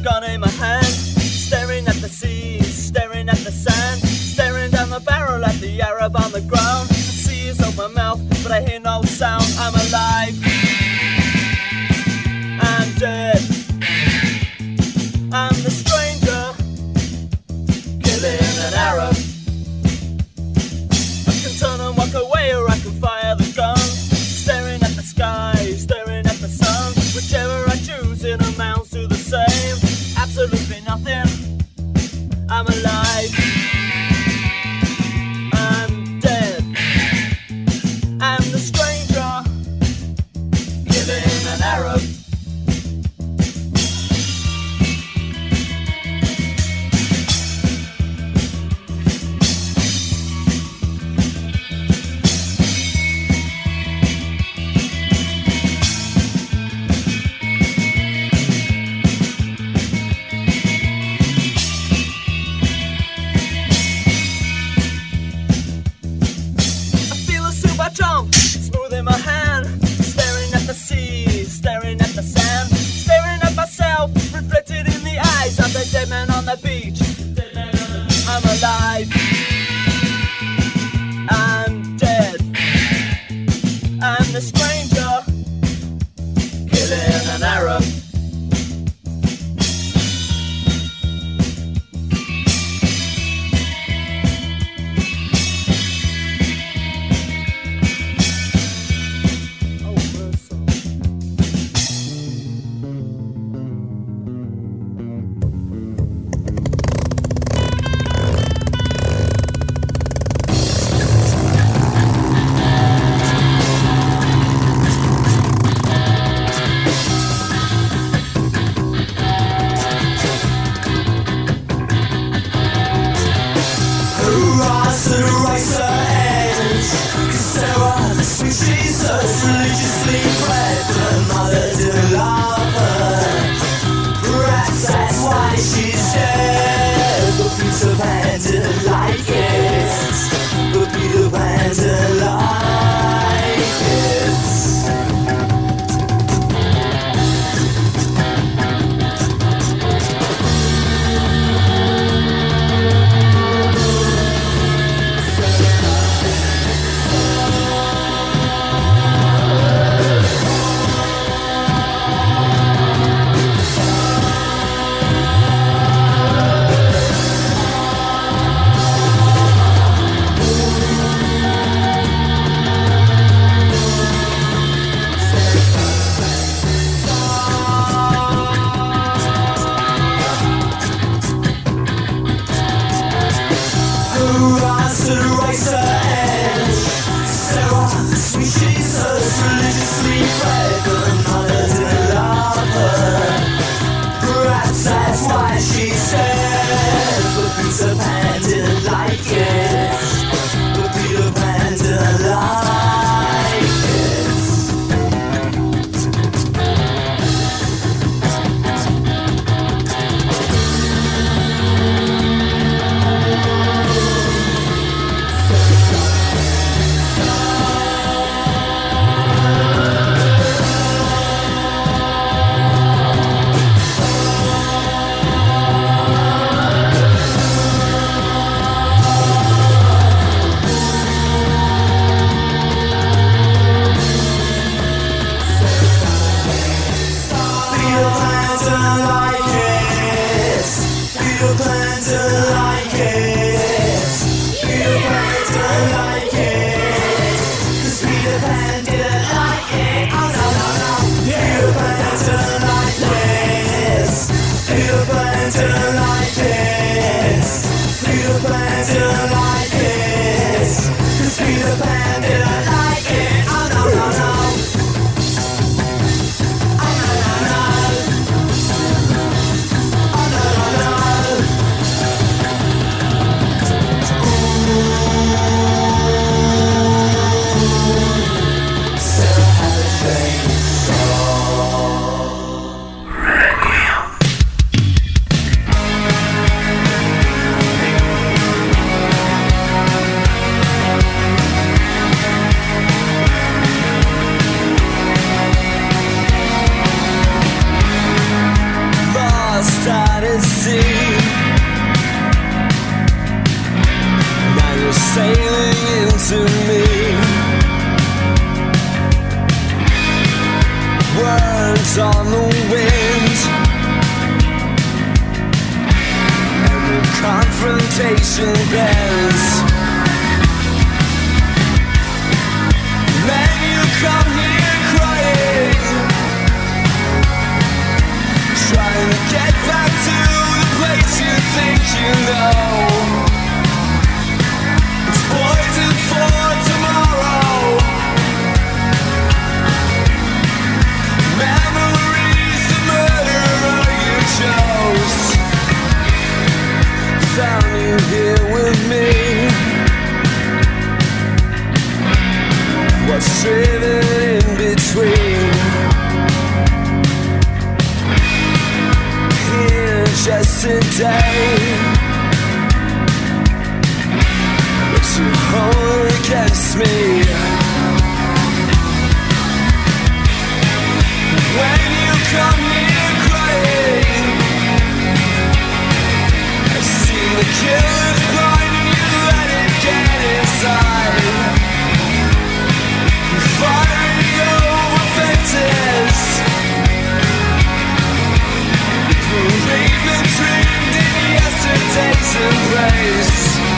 gun in my hand, staring at the sea, staring at the sand, staring down the barrel at the Arab on the ground. The sea is over my mouth, but I hear no sound. I'm alive, I'm dead, I'm the stranger, killing an Arab. I can turn and walk away, or I can fire the gun, staring at the sky, staring at the sun. Whichever I choose, it amounts to the same. Absolute hands on the wind, and the confrontation bends. Then you come here crying, trying to get back to the place you think you know. It's poison for tomorrow. Memories, the murderer you chose. Found you here with me. What's driven in between? Here just today, but you hold against me. When you come here crying, I see the killer's blind and you let it get inside. You're firing over fences. You believe and dreamed in yesterday's embrace.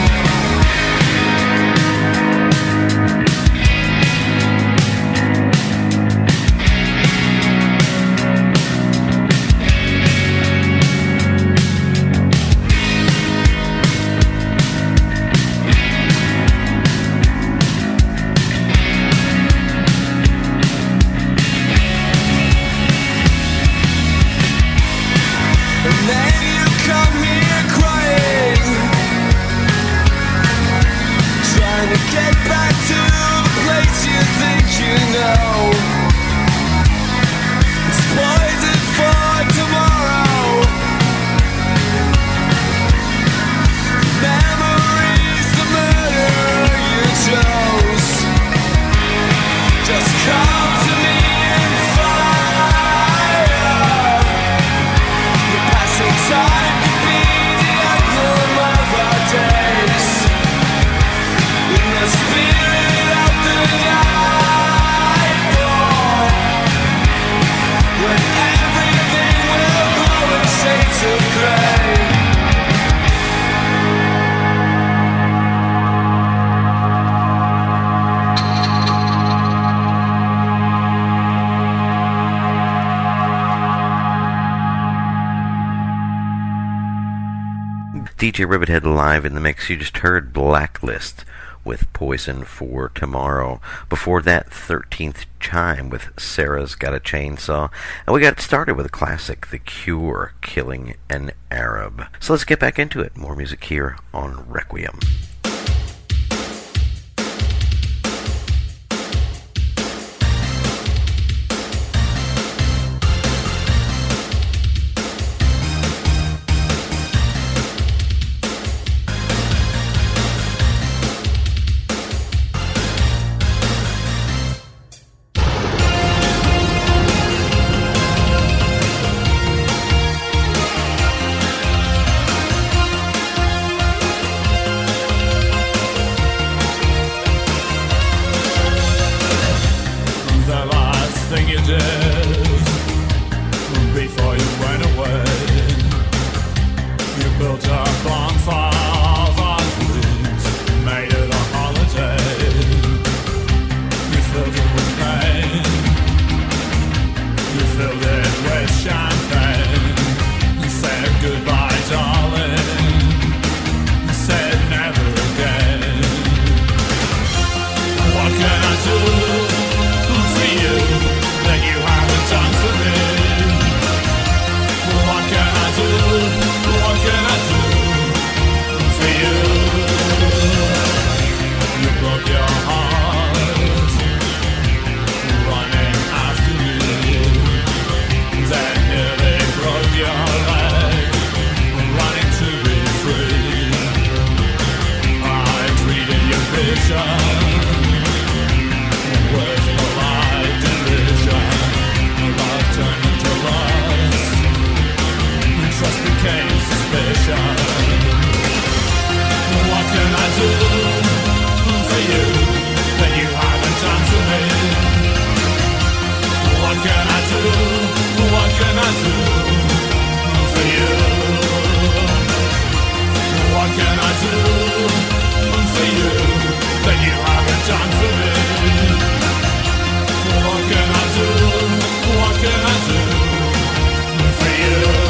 DJ Rivethead live in the mix. You just heard Blacklist with Poison for Tomorrow. Before that, 13th Chime with Sarah's Got a Chainsaw. And we got started with a classic, The Cure, Killing an Arab. So let's get back into it. More music here on Requiem. can I do for you? What can I do for you that you haven't done for me? What can I do? What can I do for you?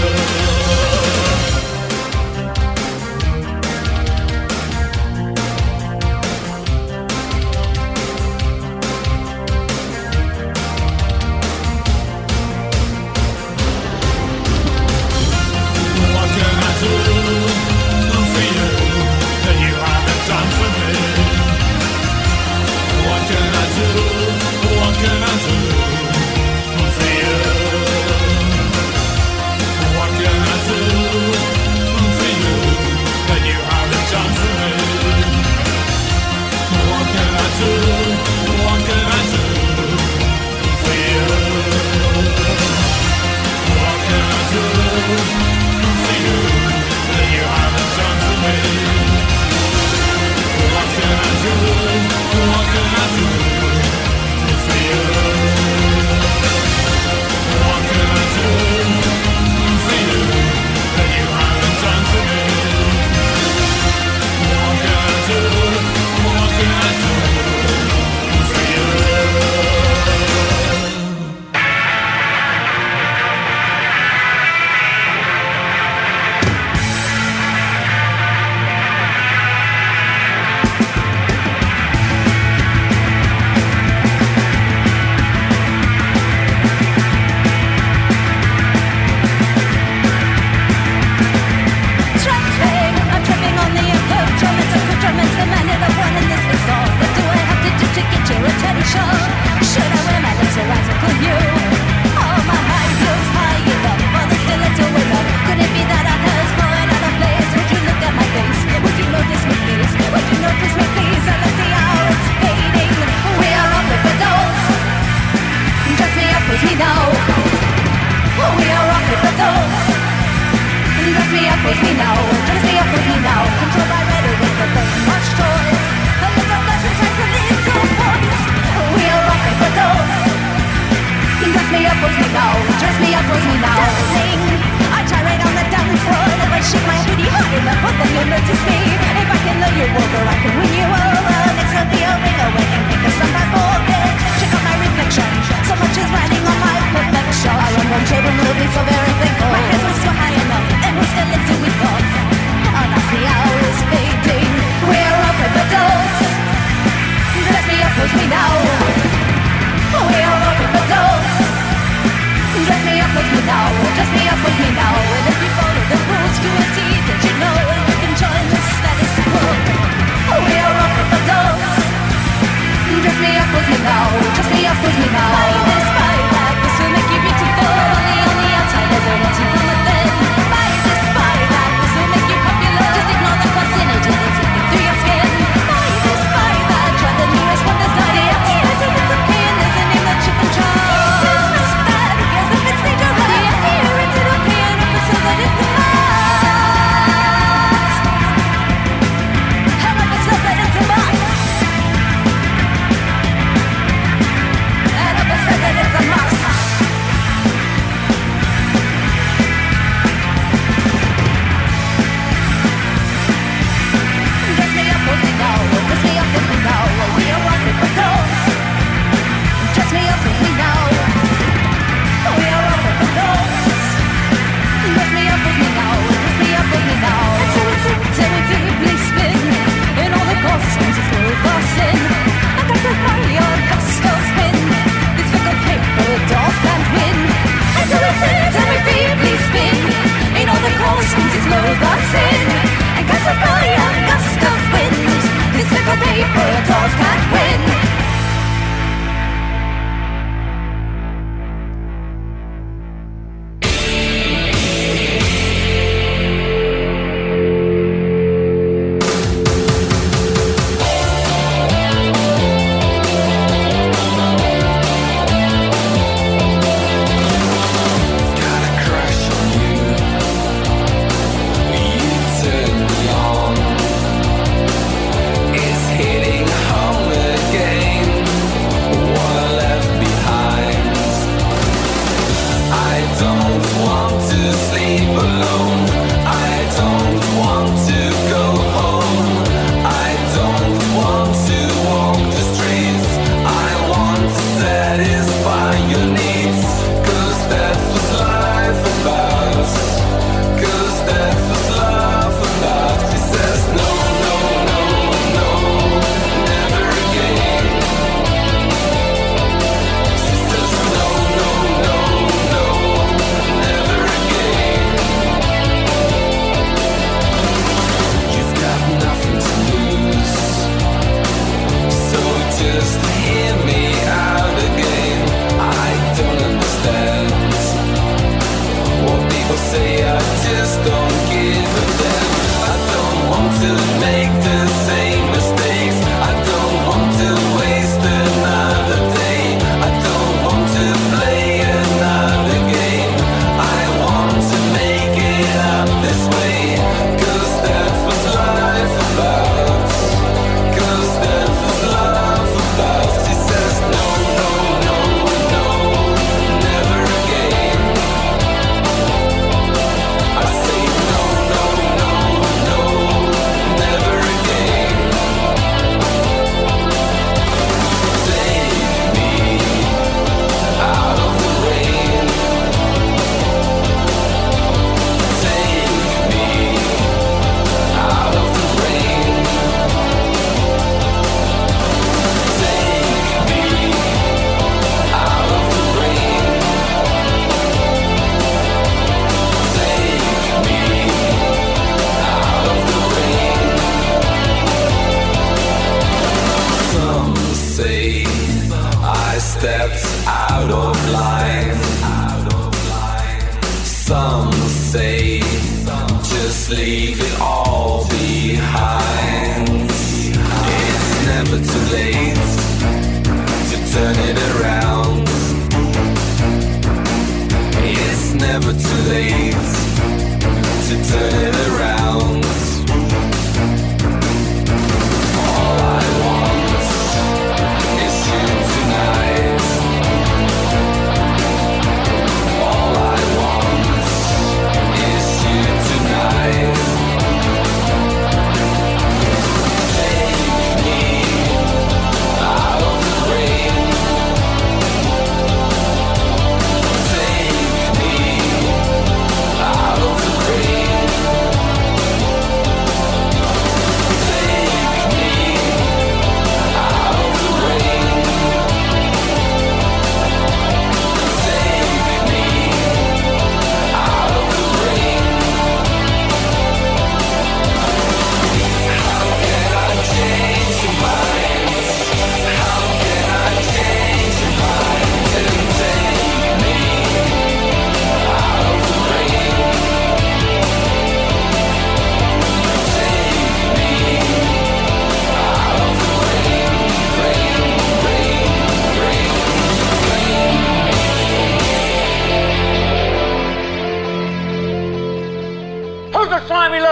Children will be so very thankful. My hands were so high enough, and we're still into it off. And I see hours fading. We're up at the doors. Dress me up, push me now. We're up at the doors. Dress me up, push me now. Dress me up, push me now. And if you follow the rules to a T, did you know you can join the status quo? We're up at the doors. Dress me up, push me now. Dress me up, push me now. By this, by that.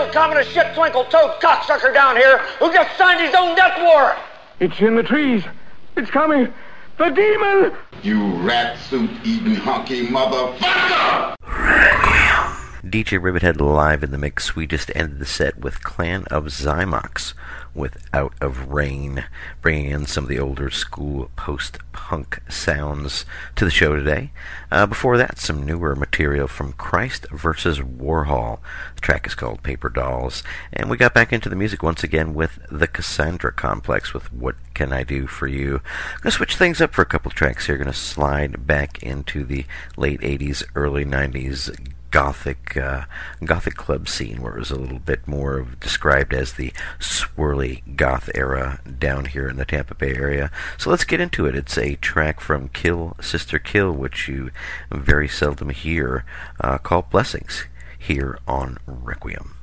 little communist shit twinkle-toed cocksucker down here who just signed his own death warrant. It's in the trees. It's coming. The demon! You rat suit eating hunky motherfucker! DJ Rivethead live in the mix. We just ended the set with Clan of Zymox with Out of Rain, bringing in some of the older school post-punk sounds to the show today. Before that, some newer material from Christ vs. Warhol. The track is called Paper Dolls. And we got back into the music once again with the Cassandra Complex with What Can I Do For You. I'm going to switch things up for a couple tracks here. Going to slide back into the late 80s, early 90s Gothic club scene, where it was a little bit more described as the swirly goth era down here in the Tampa Bay area. So let's get into it. It's a track from Kill Sister Kill, which you very seldom hear, called Blessings, here on Requiem.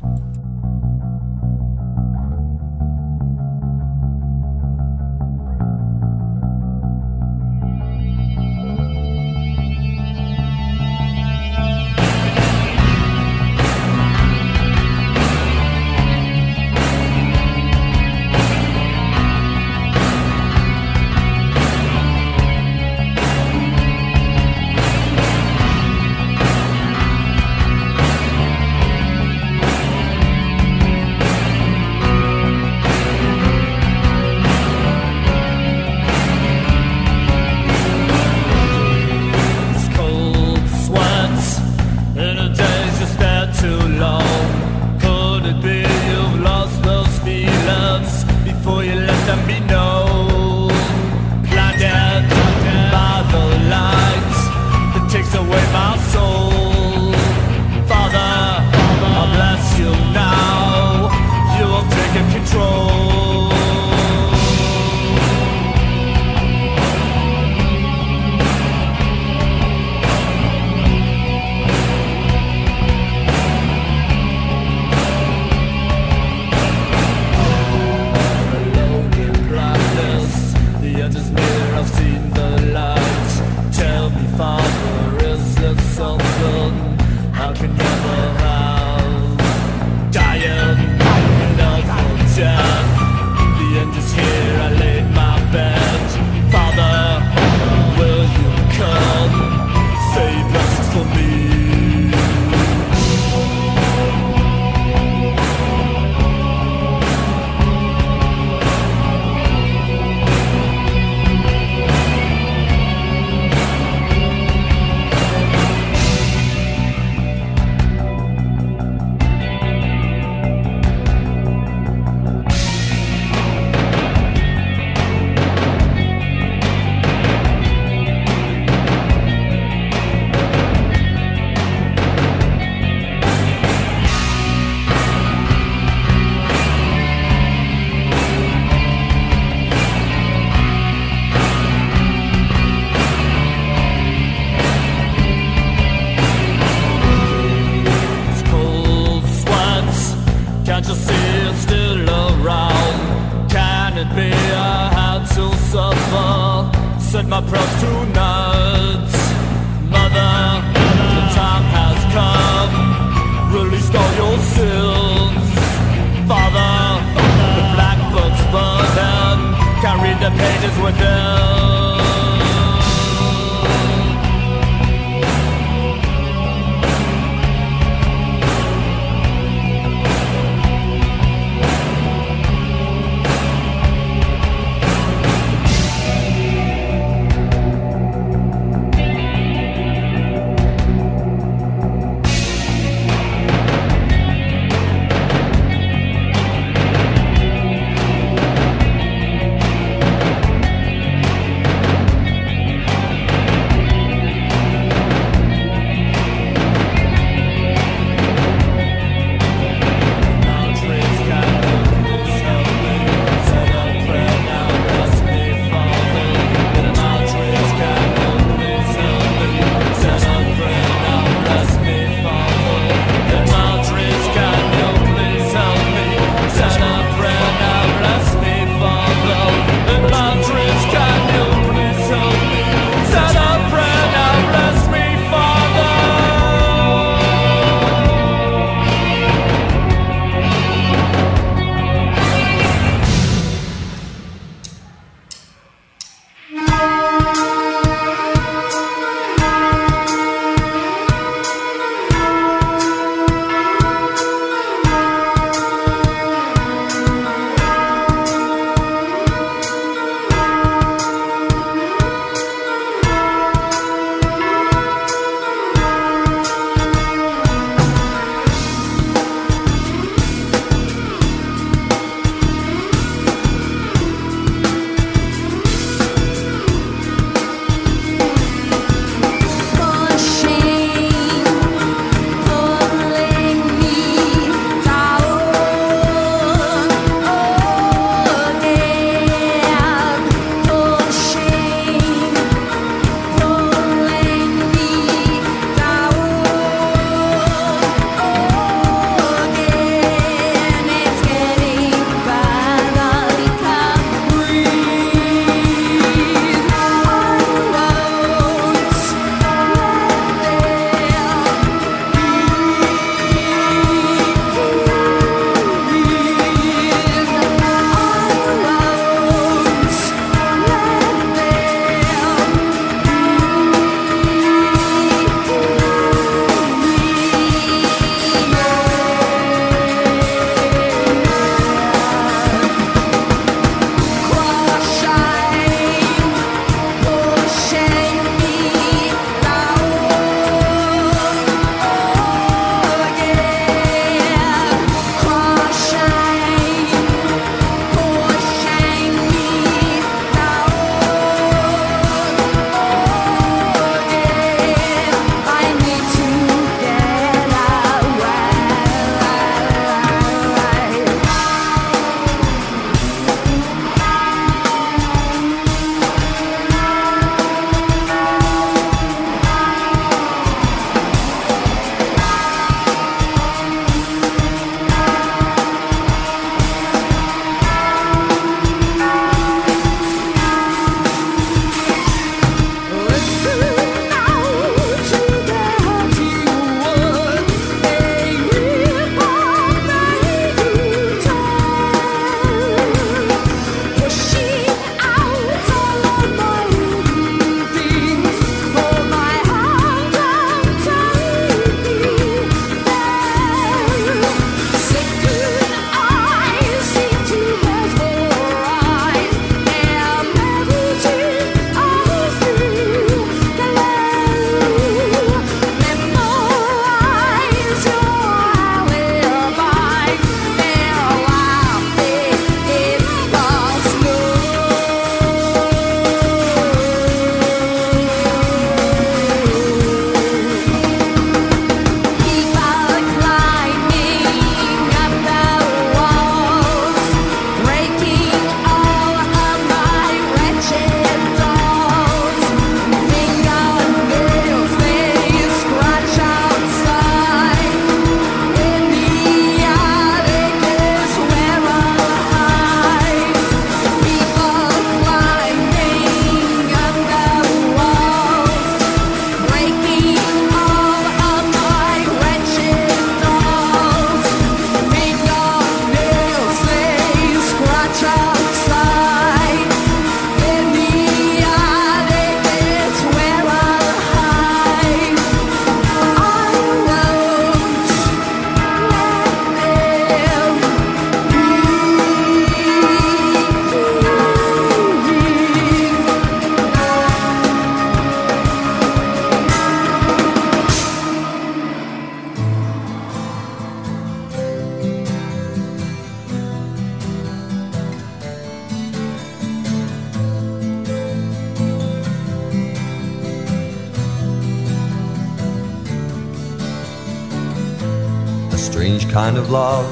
strange kind of love,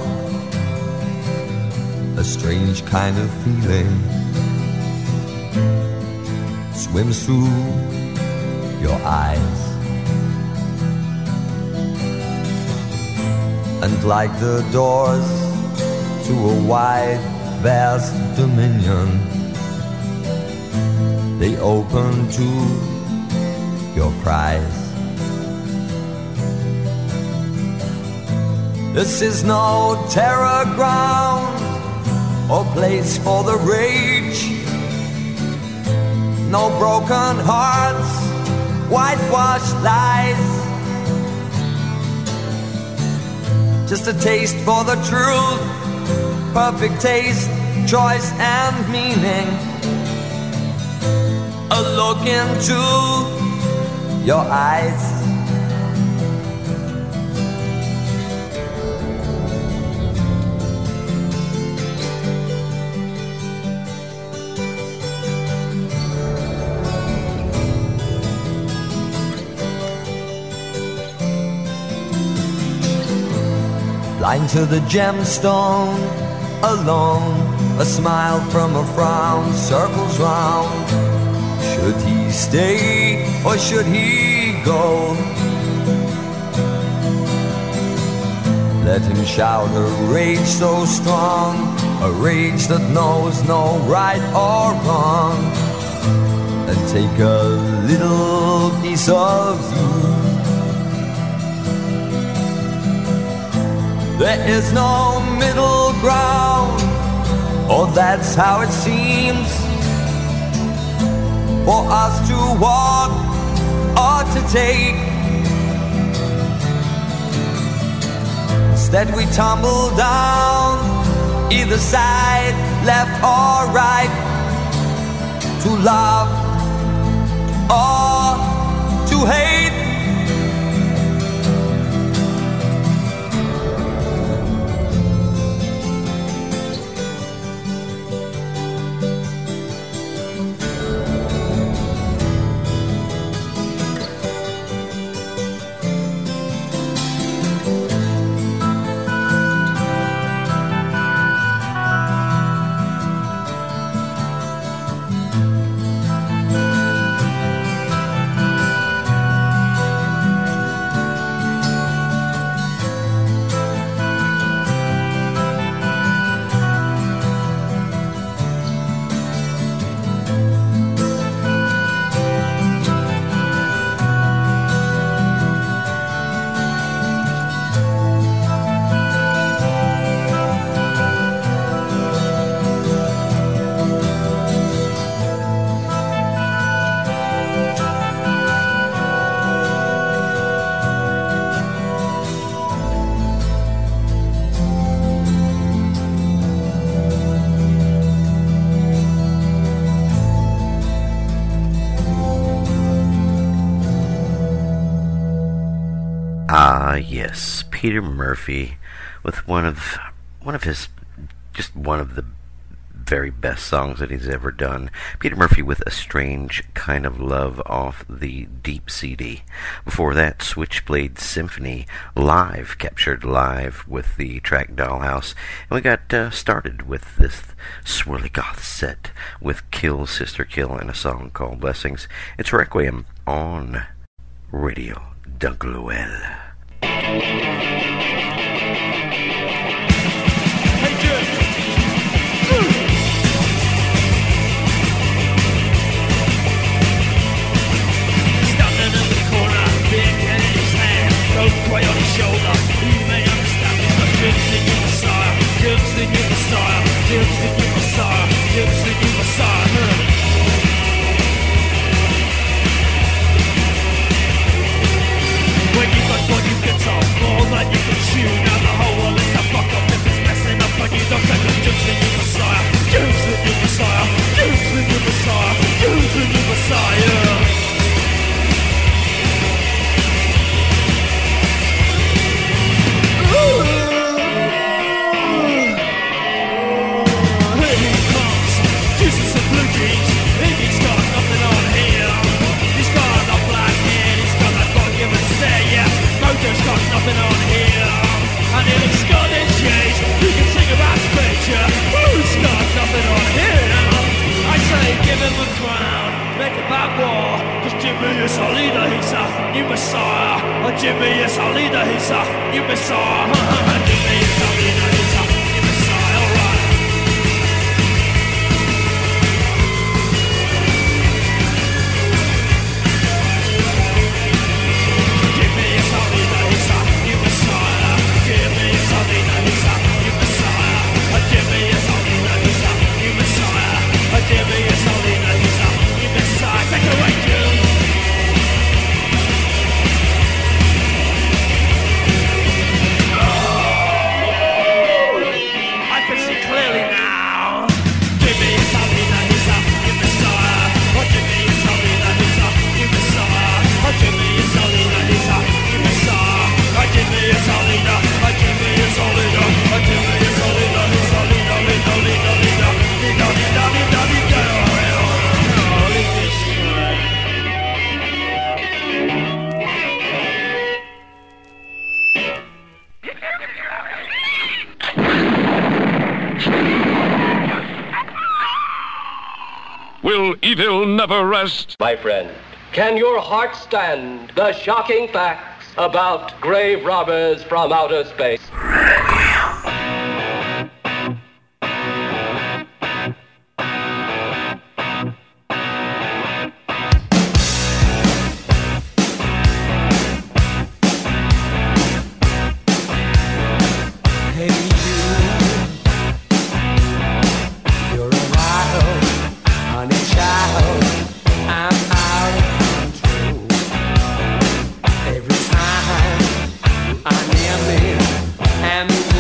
a strange kind of feeling swims through your eyes. And like the doors to a wide, vast dominion, they open to your cries. This is no terror ground or place for the rage. No broken hearts, whitewashed lies. Just a taste for the truth, perfect taste, choice and meaning. A look into your eyes. Blind to the gemstone, alone, a smile from a frown circles round. Should he stay or should he go? Let him shout a rage so strong, a rage that knows no right or wrong, and take a little piece of you. There is no middle ground, or that's how it seems, for us to walk or to take. Instead we tumble down, either side, left or right, to love or to hate. Yes, Peter Murphy with one of the very best songs that he's ever done. Peter Murphy with A Strange Kind of Love off the Deep CD. Before that, Switchblade Symphony live, captured live with the track Dollhouse. And we got started with this swirly goth set with Kill Sister Kill and a song called Blessings. It's Requiem on Radio Dunkeluel. Way on his shoulder, you may understand it, but gypsy you Messiah, gypsy you Messiah, gypsy you Messiah, gypsy you Messiah. When you got what you get off, all that you can choose. Jimmy is our leader, he's a new messiah. Jimmy is our leader, he's a new messiah, alright. Jimmy is our leader, he's a new messiah. Jimmy is our leader, he's a new messiah. Jimmy is our leader, he's a new messiah. Jimmy is our leader, he's a new messiah. Take it away, Jim. Will evil never rest? My friend, can your heart stand the shocking facts about grave robbers from outer space? Every time I near me and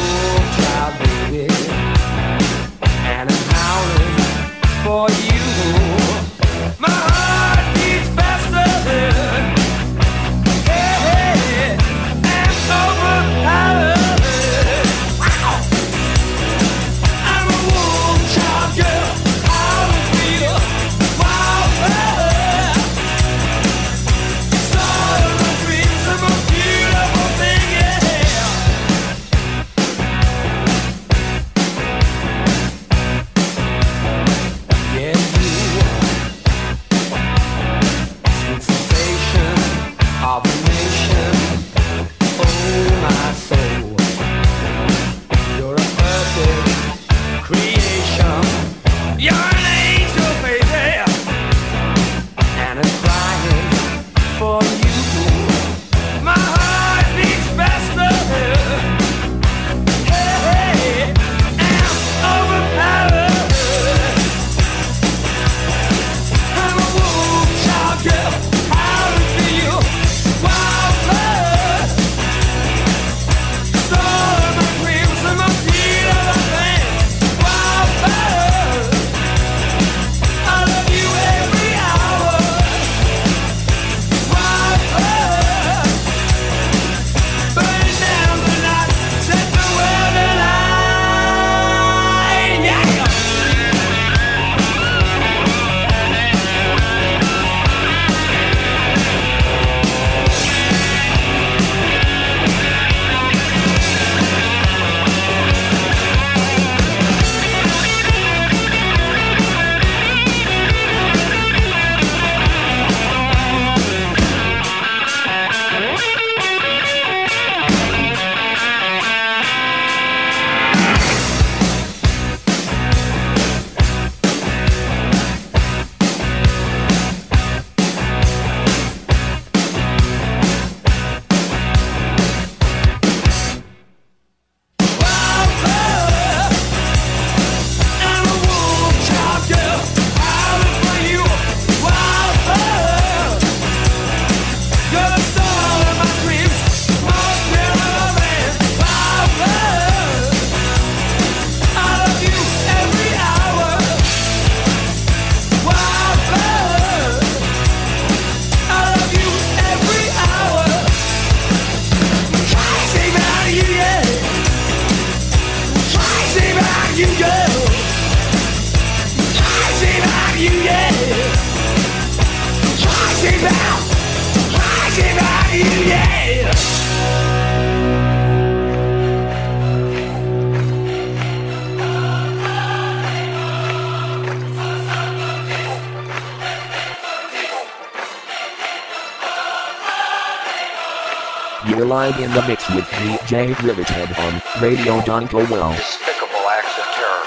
You're live in the mix with DJ Rivethead on Radio Donko Well. Despicable acts of terror.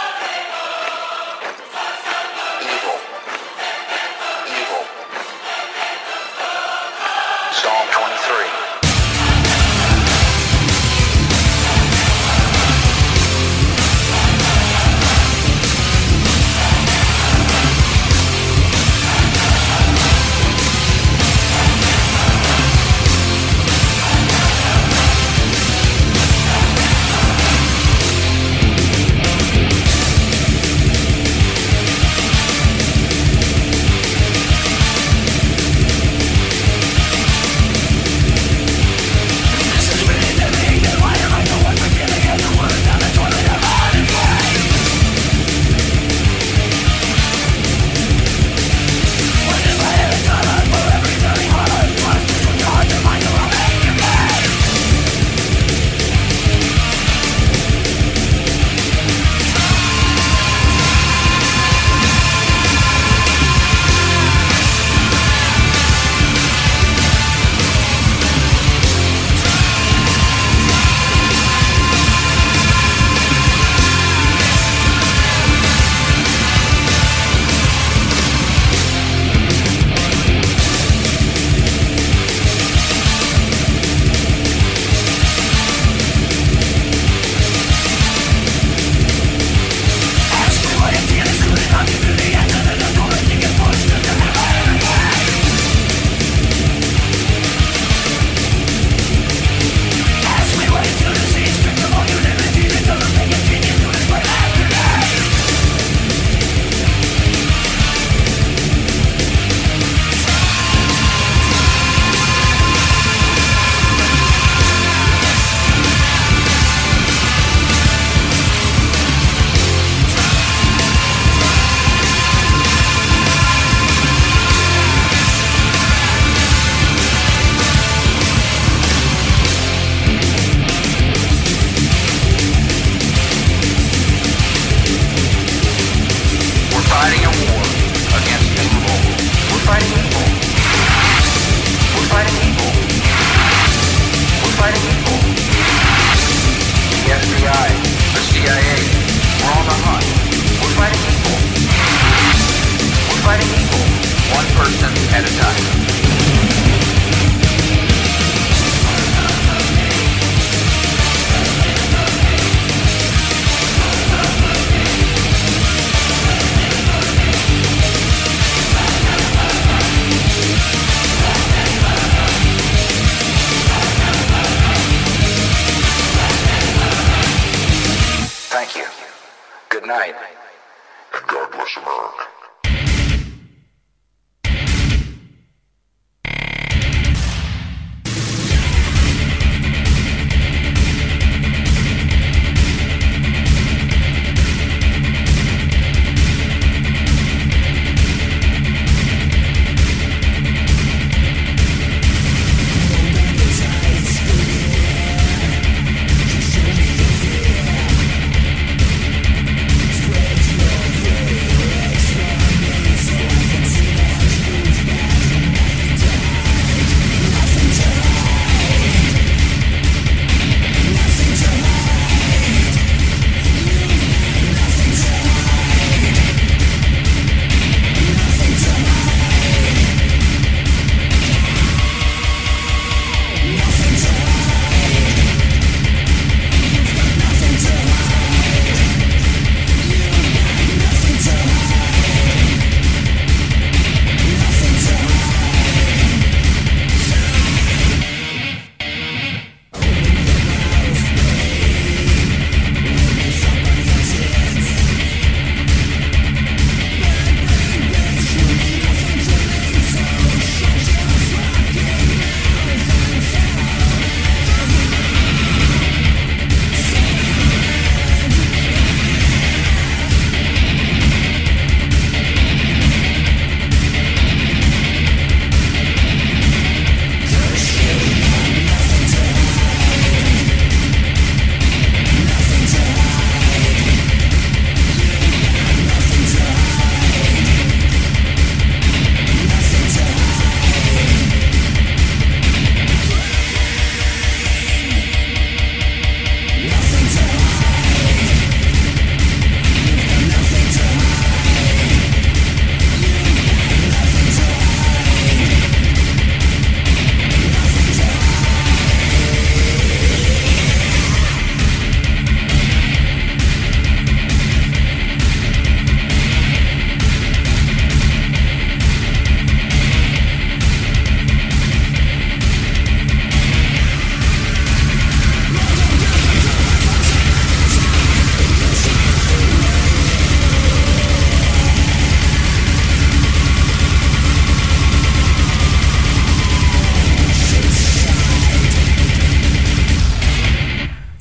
Evil. Evil. Psalm 23.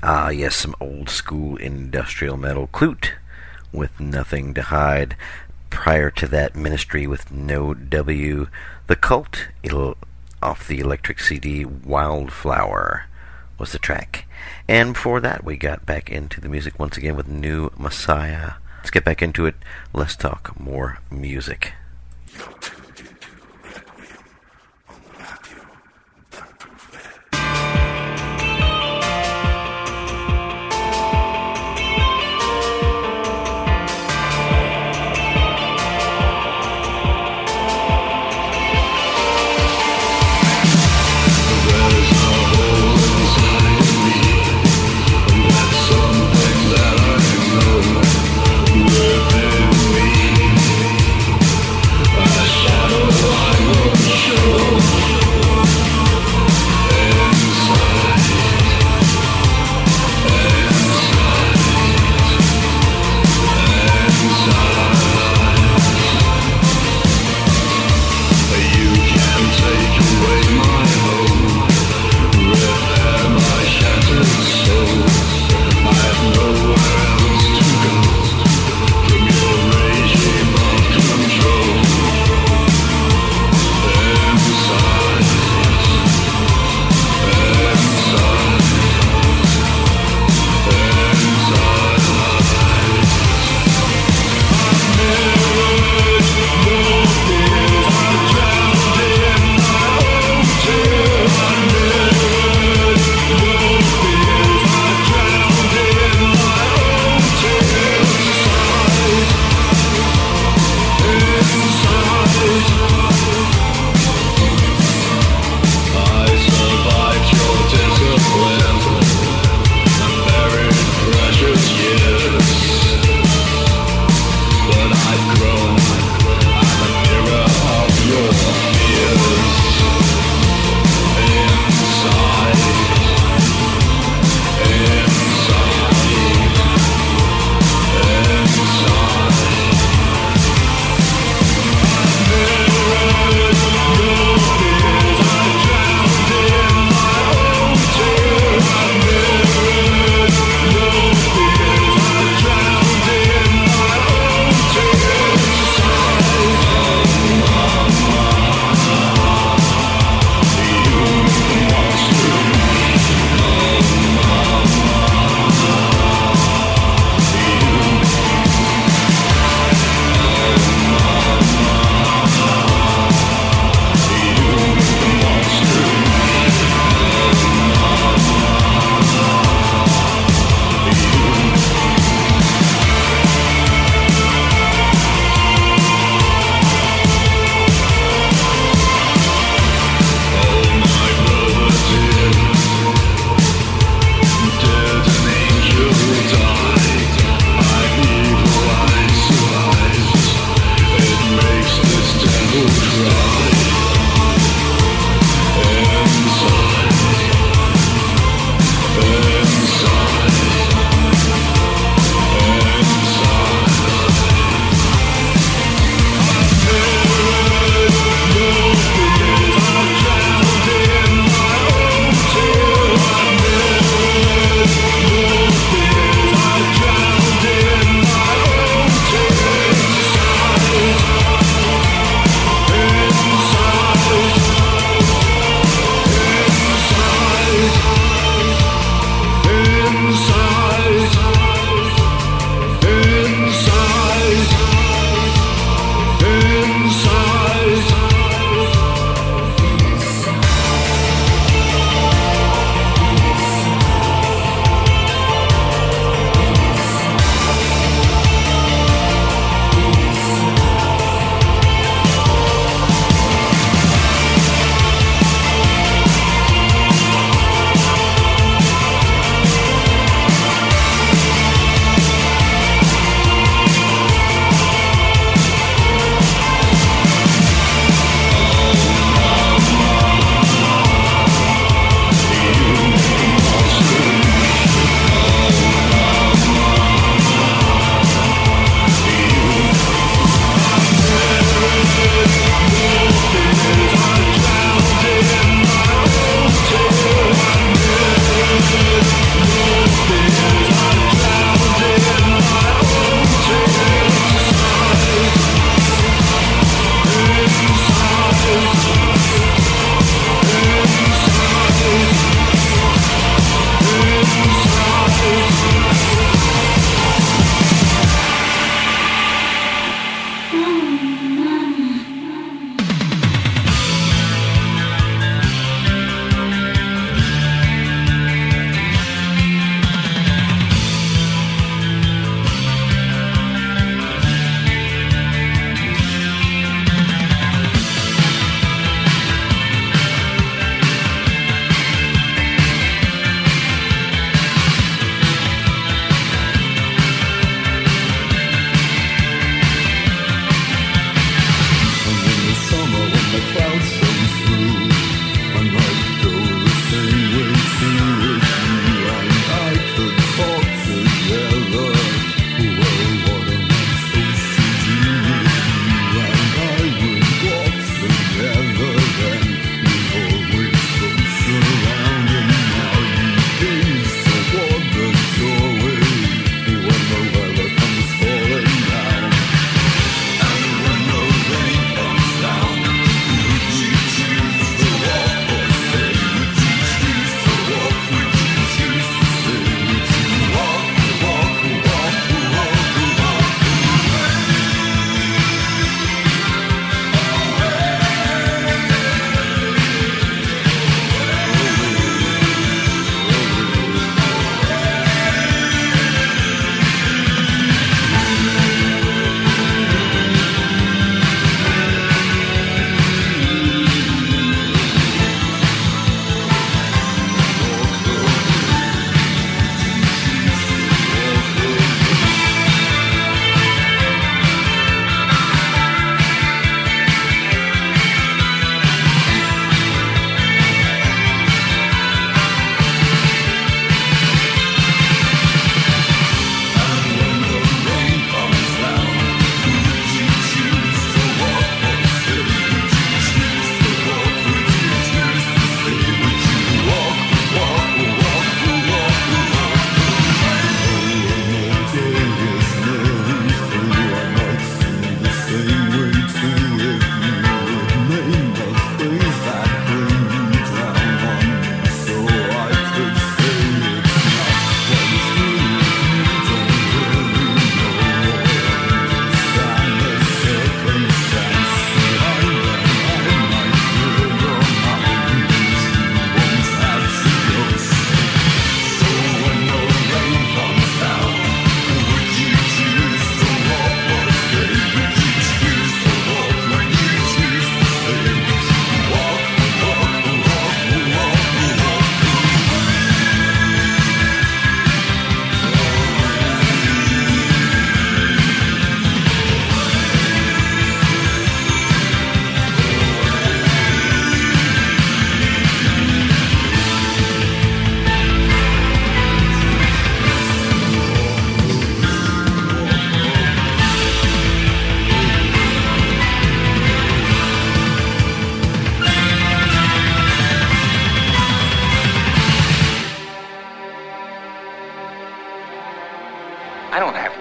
Ah, yes, some old school industrial metal. Clute with Nothing to Hide. Prior to that, Ministry with No W. The Cult, off the Electric CD, Wildflower was the track. And before that, we got back into the music once again with New Messiah. Let's get back into it. Let's talk more music. Within me, I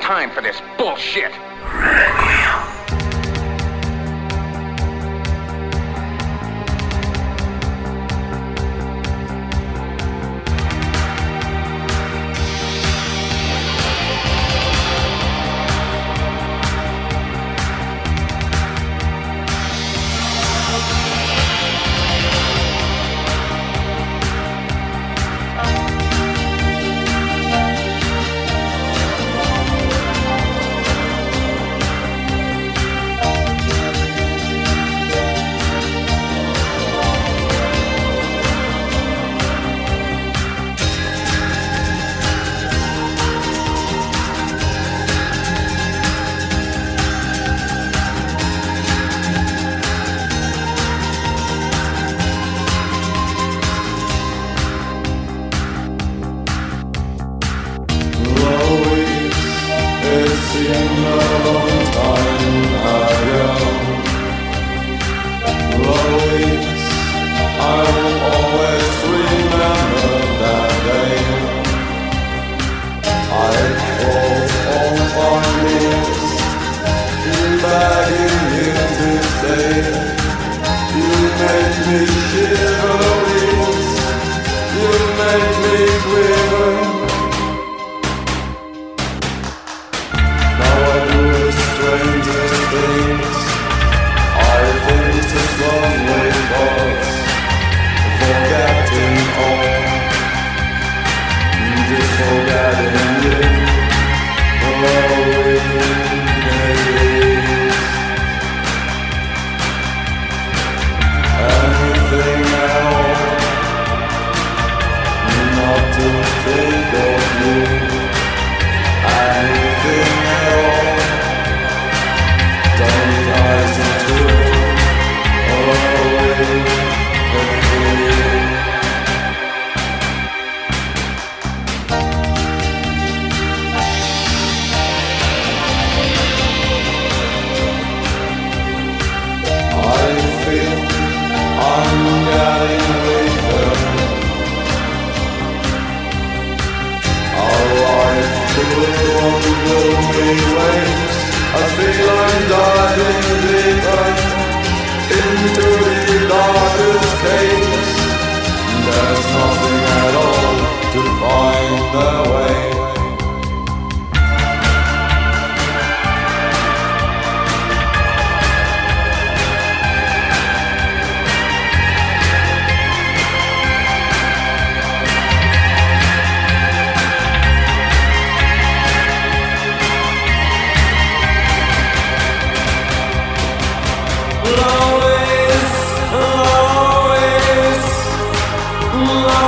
time for this bullshit. Lois,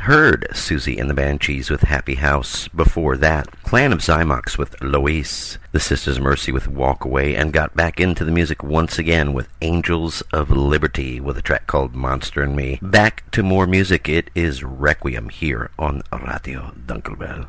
heard Susie and the Banshees with Happy House. Before that, Clan of Zymox with Lois, the Sisters of Mercy with Walk Away, and got back into the music once again with Angels of Liberty with a track called Monster and Me. Back to more music. It is Requiem here on Radio Dunkelbell.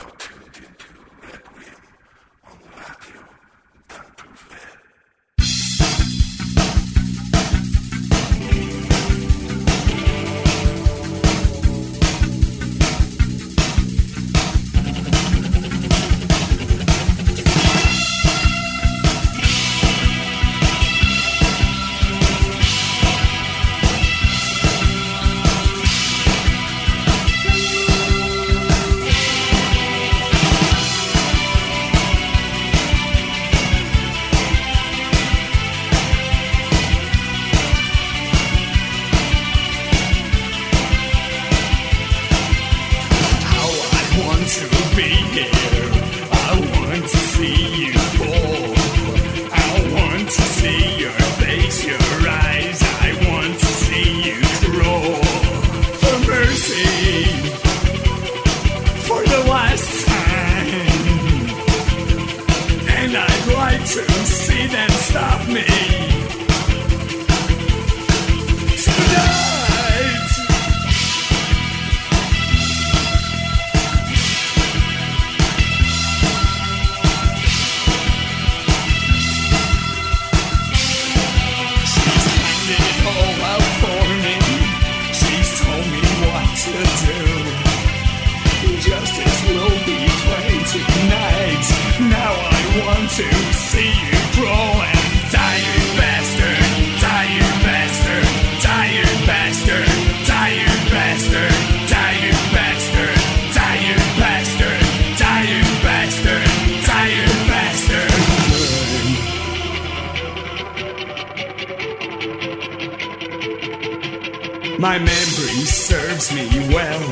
My memory serves me well.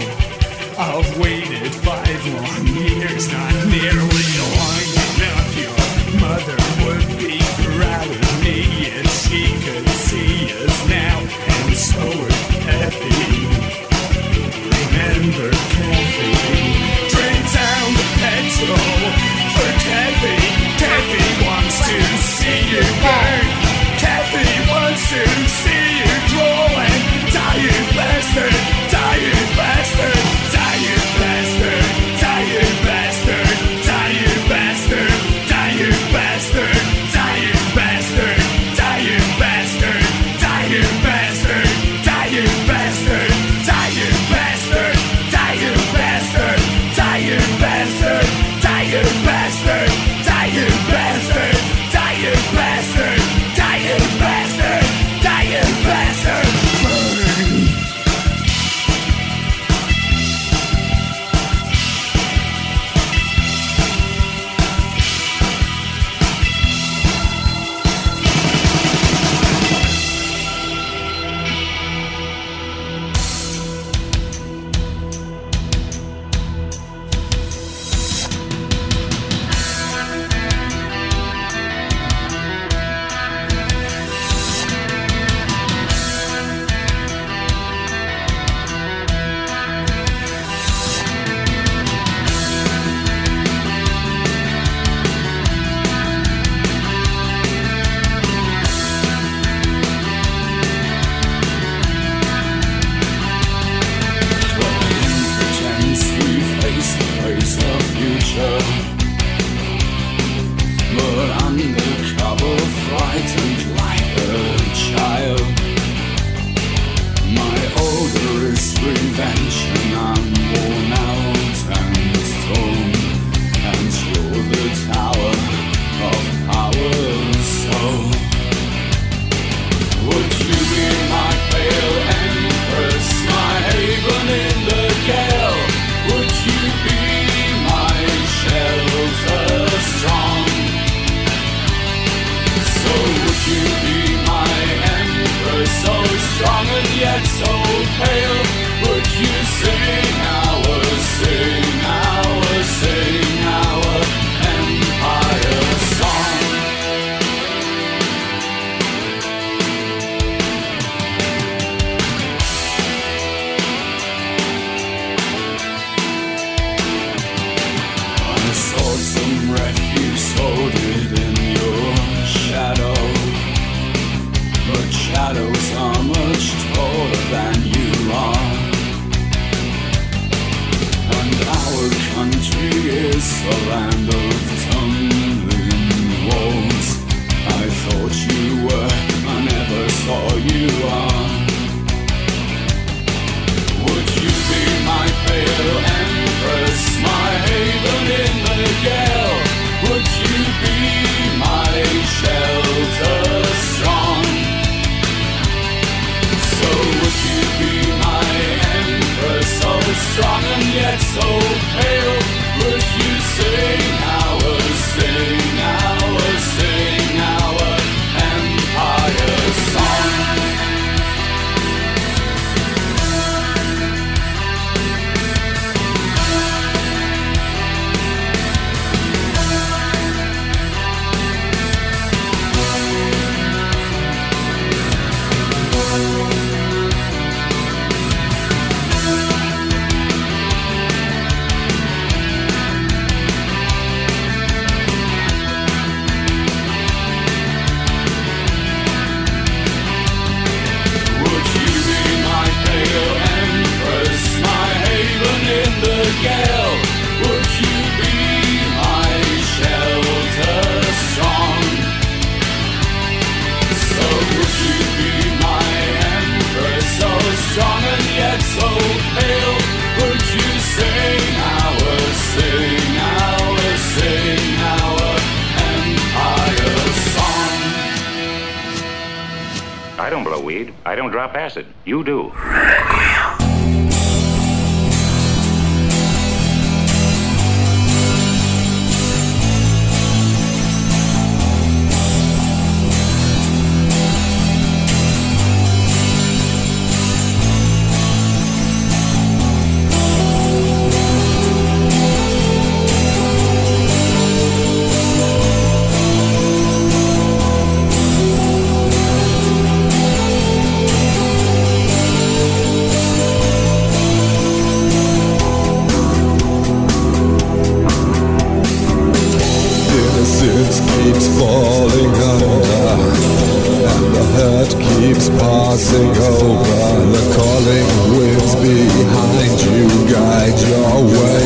I've waited 5 long years, not nearly long enough. Your mother would be proud of me if she could see us now, and so would Kathy. Remember Kathy? Drain down the petrol for Kathy. Kathy wants to see you burn. Kathy wants to see you drool and die, you bastard! Die, you bastard! Die, you bastard! Die, you bastard! Die, country is a land of tumbling walls. I thought you were, I never saw you are. Would you be my pale empress, my haven in the gale? Would you be my shelter strong? So would you be my empress, so strong and yet so pale? Would you sing our empire song? Gale, would you be my shelter strong? So would you be my empress, so strong and yet so pale? Would you sing our empire song? I don't blow weed. I don't drop acid. You do. Keeps falling under, and the hurt keeps passing over. The calling winds behind you guide your way.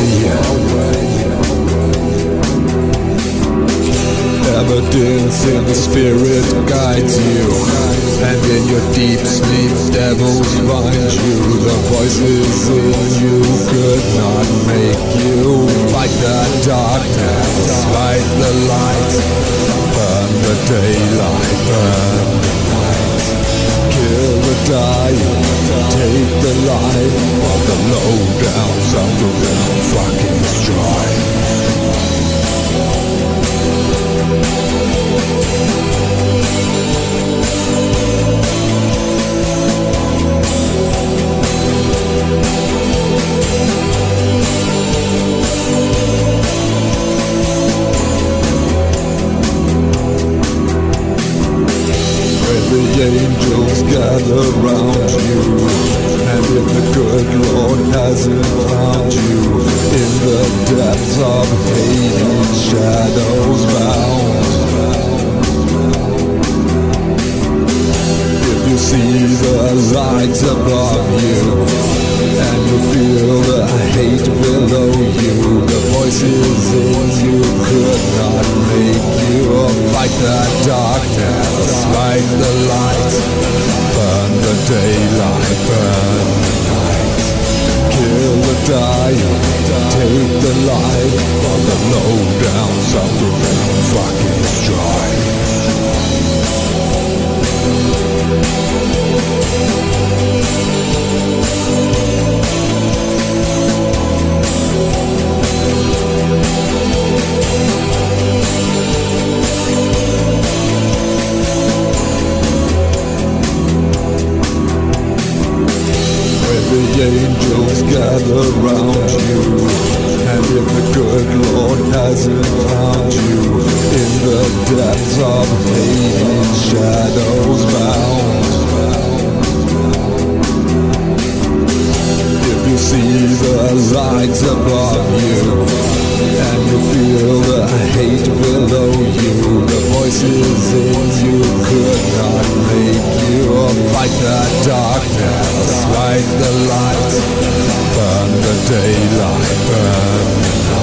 Evidence in the spirit guides you, and in your deep sleep devils find you. The voices in you could not make you fight the darkness, fight the light, burn the daylight, burn the night. Kill the dying, take the life of the low down suffering fucking strife. The angels gather round you, and if the good Lord hasn't found you, in the depths of Hades, shadows bound. If you see the light above you, and you feel the hate below you, the voices in you could not make you fight the darkness, fight the light, burn the daylight, burn the night. Kill the dying, take the life of the low down suffering fucking strife. The angels gather round you, and if the good Lord hasn't found you, in the depths of Hades, shadows bound. If you see the light above you, and you feel the hate below you, the voices in you could not make you fight the darkness, fight the light, burn the daylight, burn the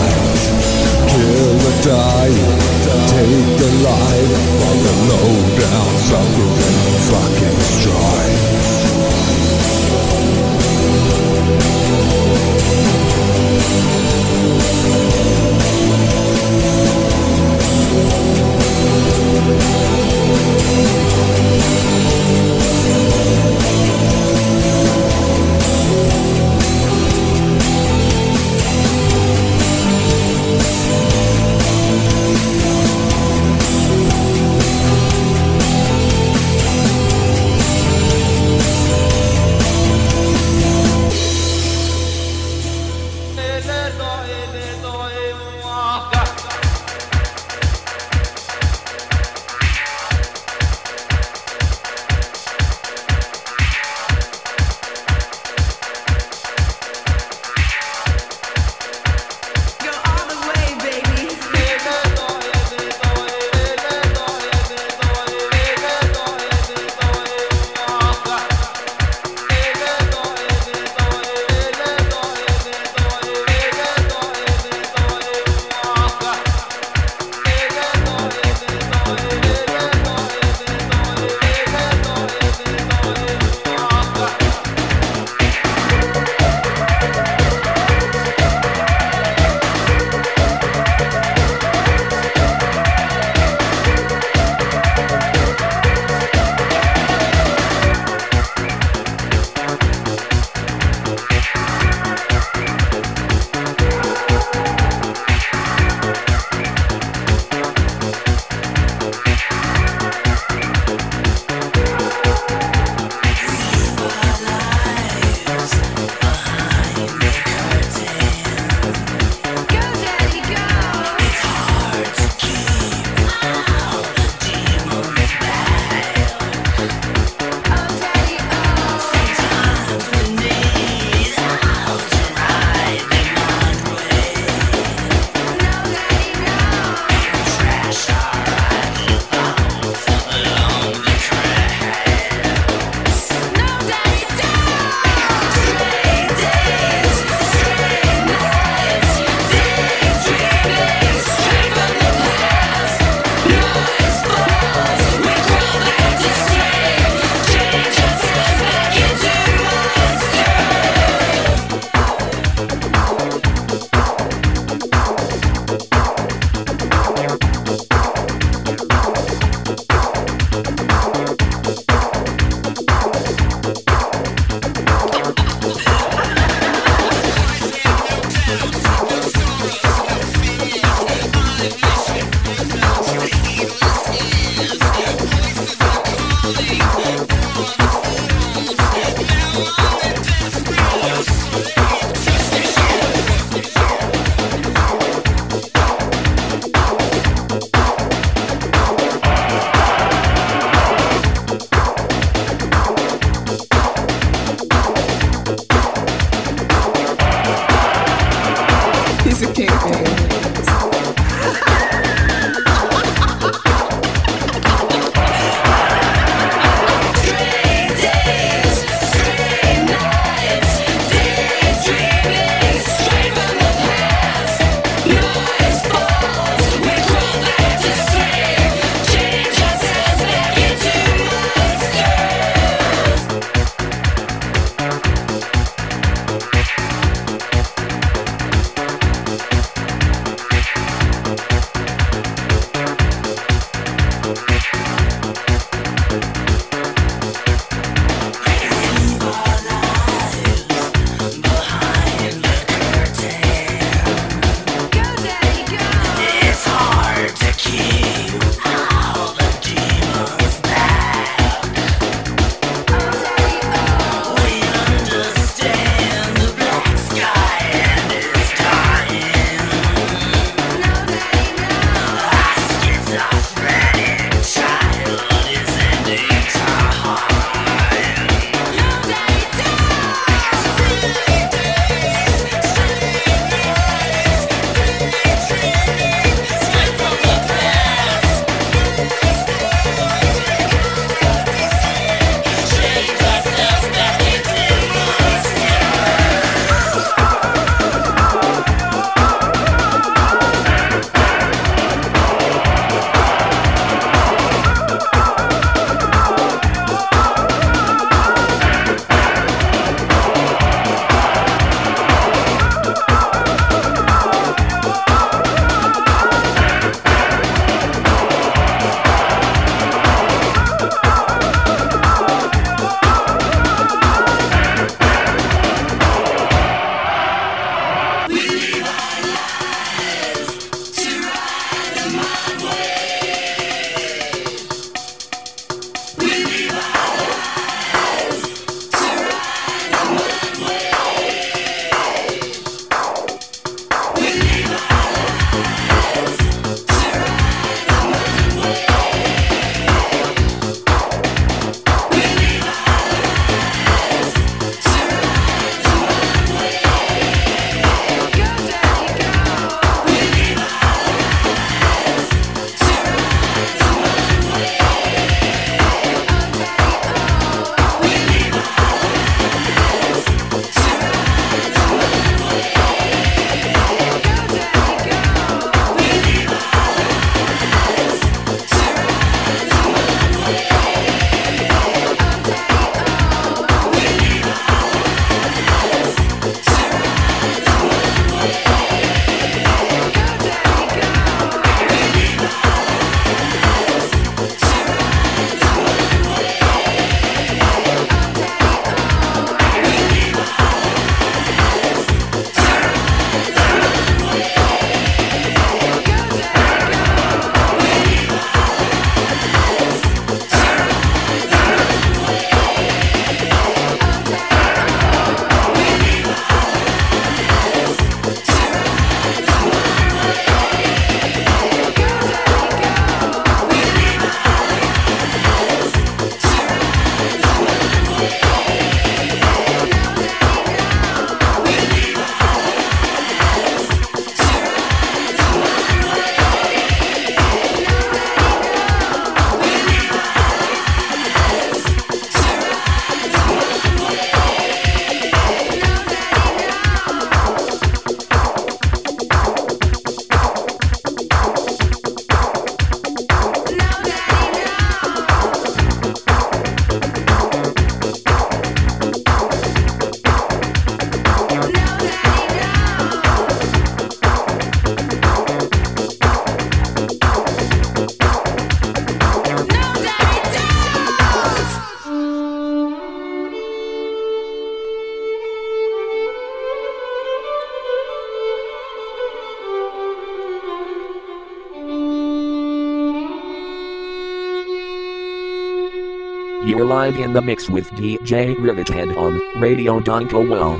You're live in the mix with DJ Rivethead on Radio Donko Well.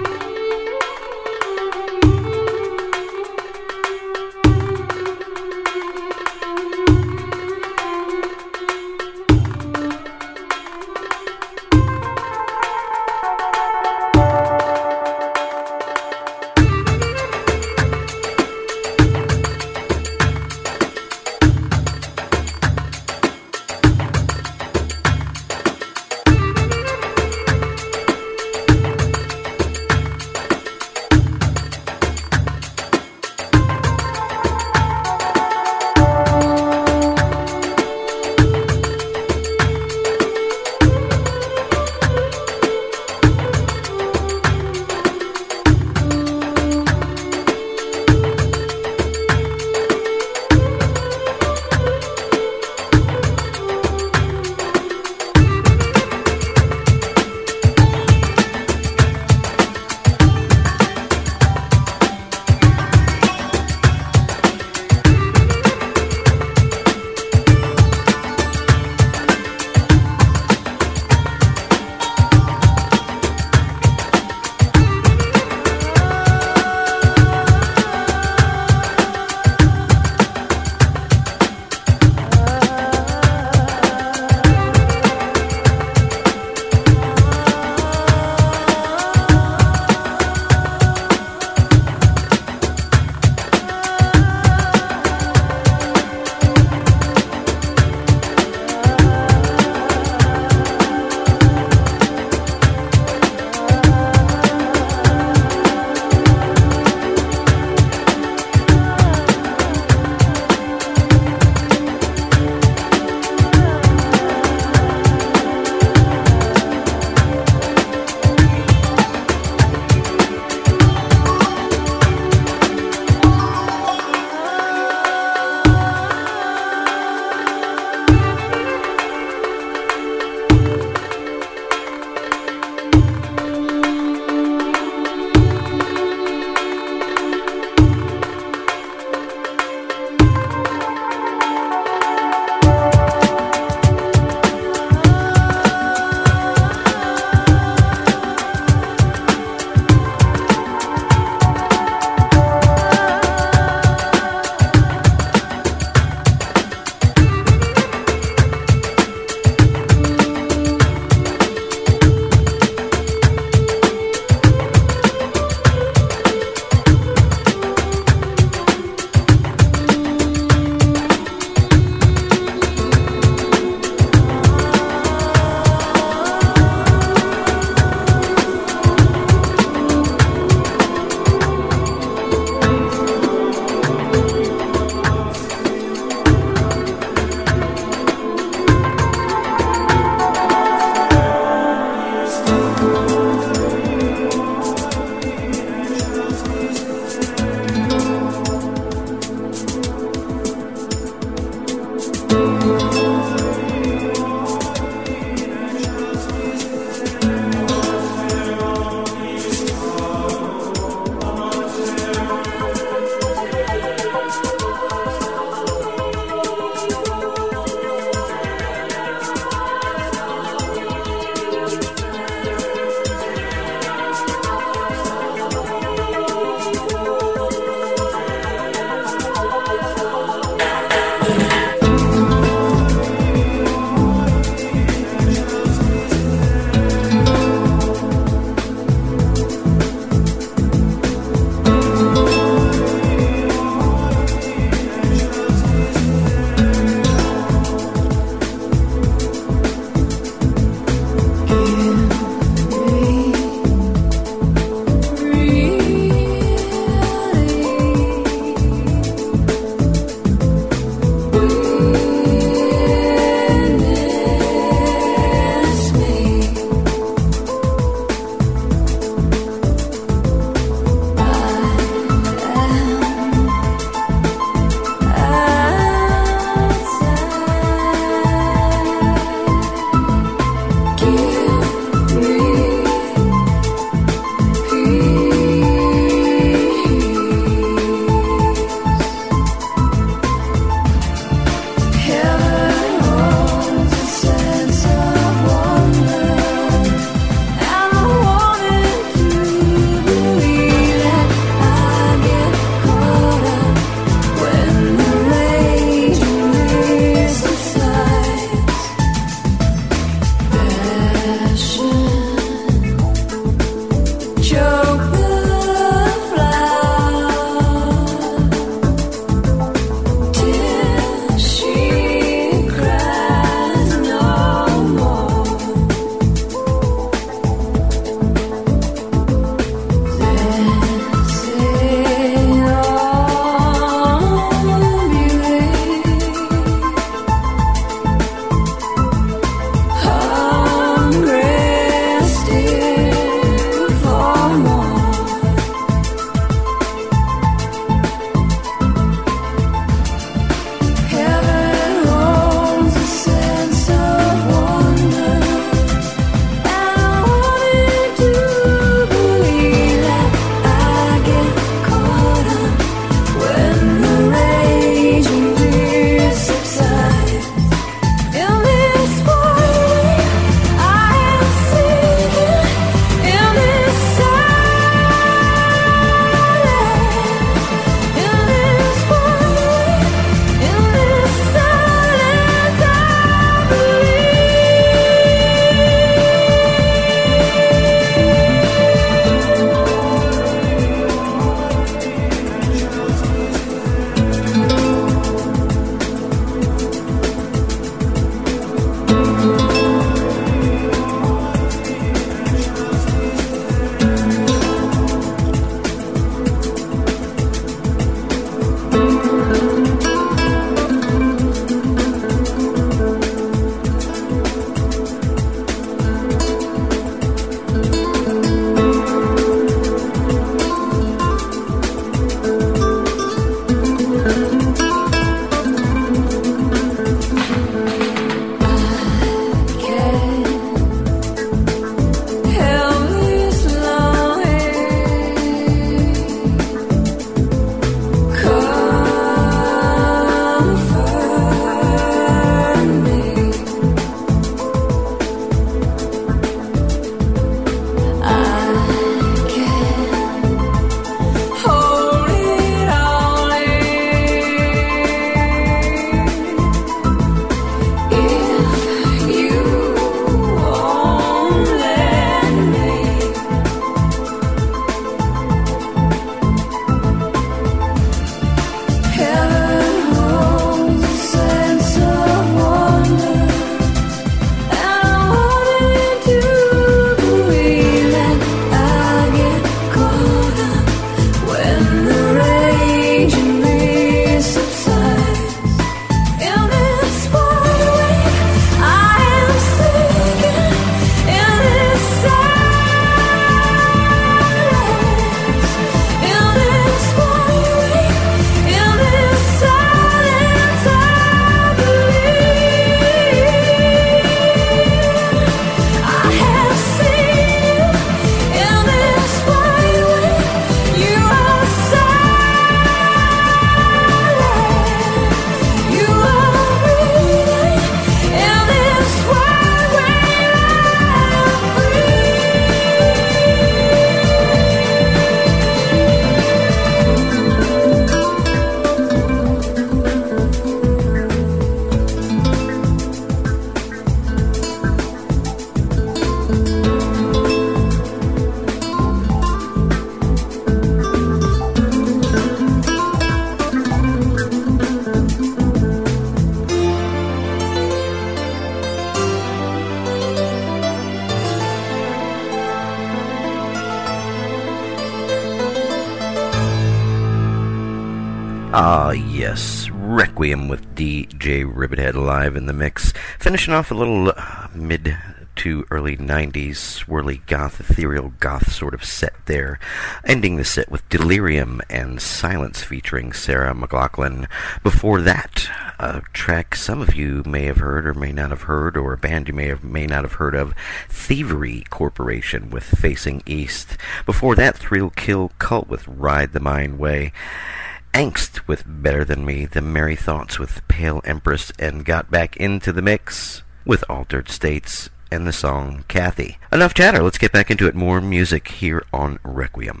Ah, yes, Requiem with DJ Rivethead live in the mix. Finishing off a little mid to early 90s swirly goth, ethereal goth sort of set there. Ending the set with Delirium and Silence featuring Sarah McLachlan. Before that, a track some of you may have heard or may not have heard, or a band you may not have heard of, Thievery Corporation with Facing East. Before that, Thrill Kill Cult with Ride the Mind Way. Angst with Better Than Me, The Merry Thoughts with Pale Empress, and got back into the mix with Altered States and the song Kathy. Enough chatter, let's get back into it. More music here on Requiem.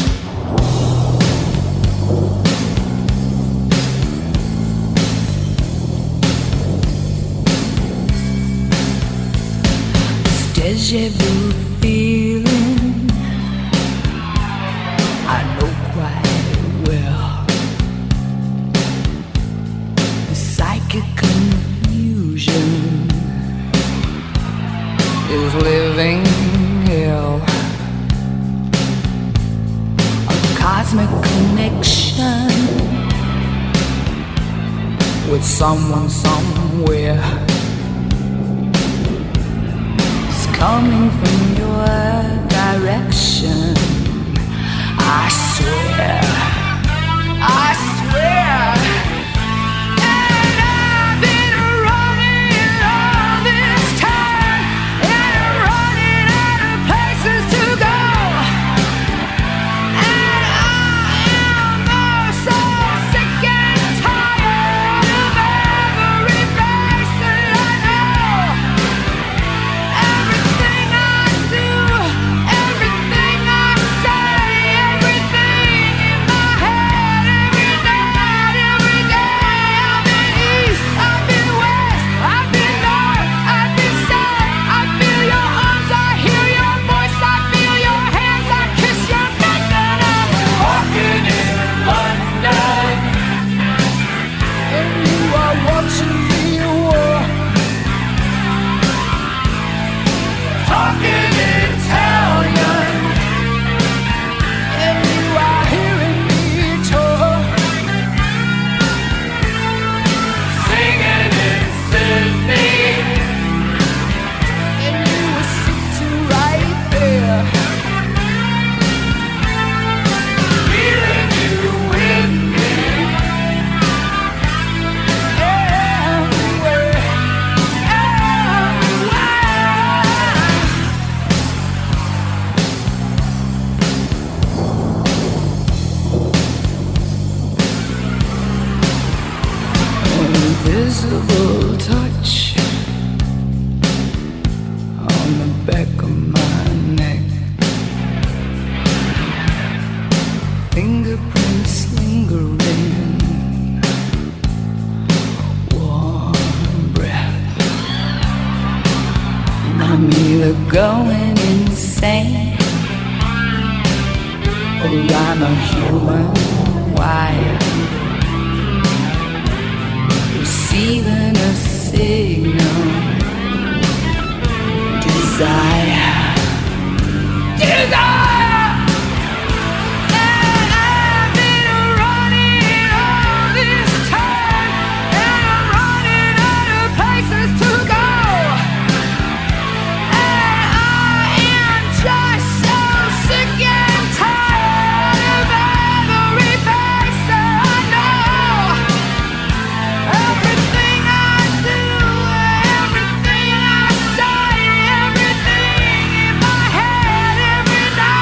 This deja vu feeling I know quite well. The psychic confusion is living hell. A cosmic connection with someone somewhere. It's coming from your direction. I swear, I swear. Invisible touch on the back of my neck, fingerprints lingering, warm breath. I'm either going insane or I'm a human wire, receiving a signal. Desire, desire. Everything in my head, every night.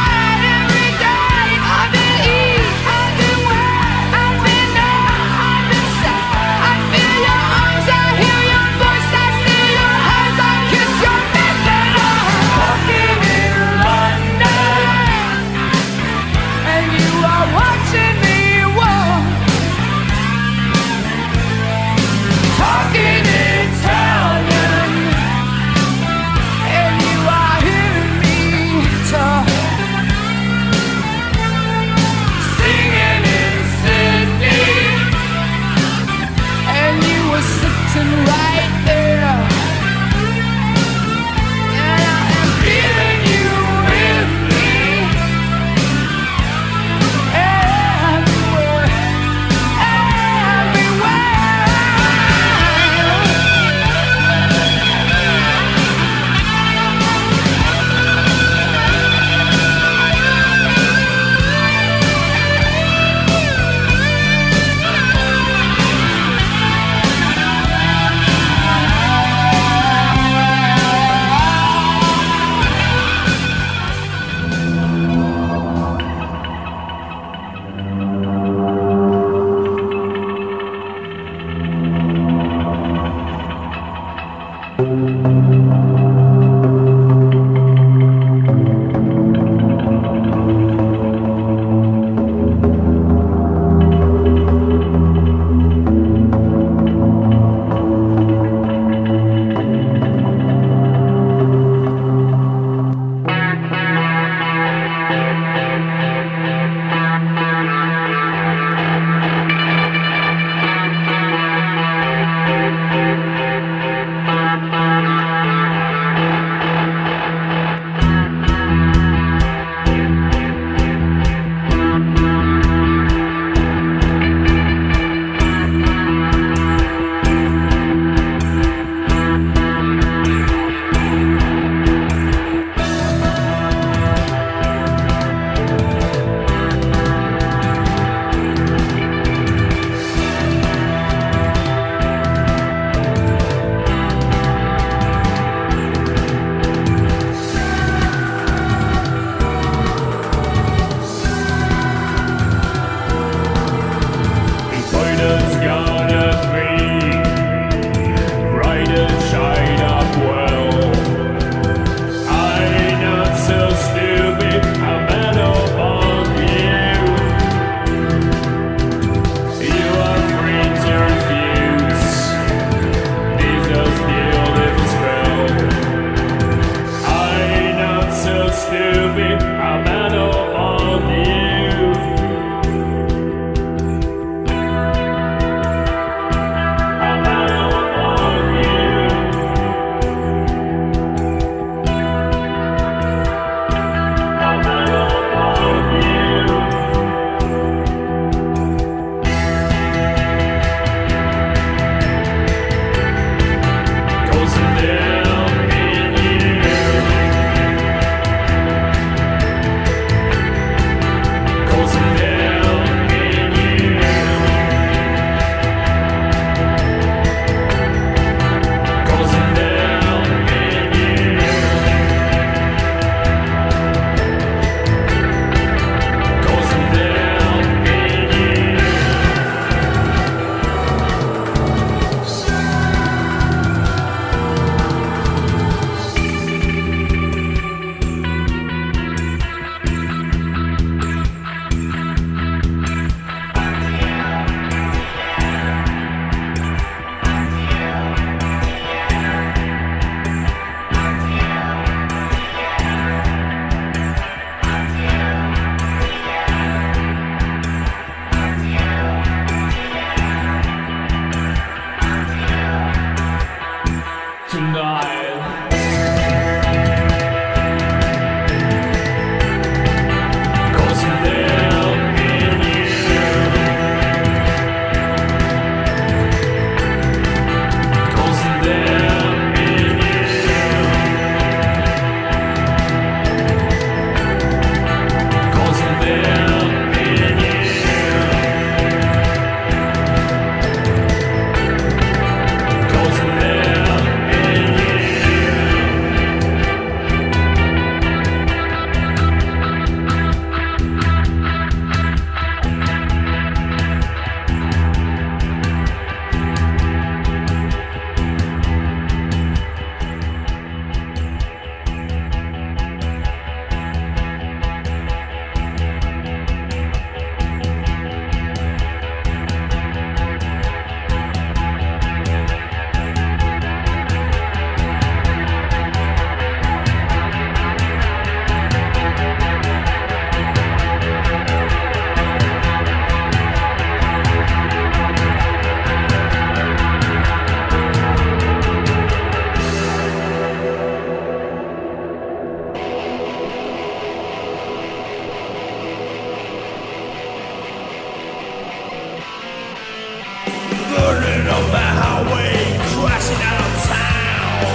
highway crashing out of town.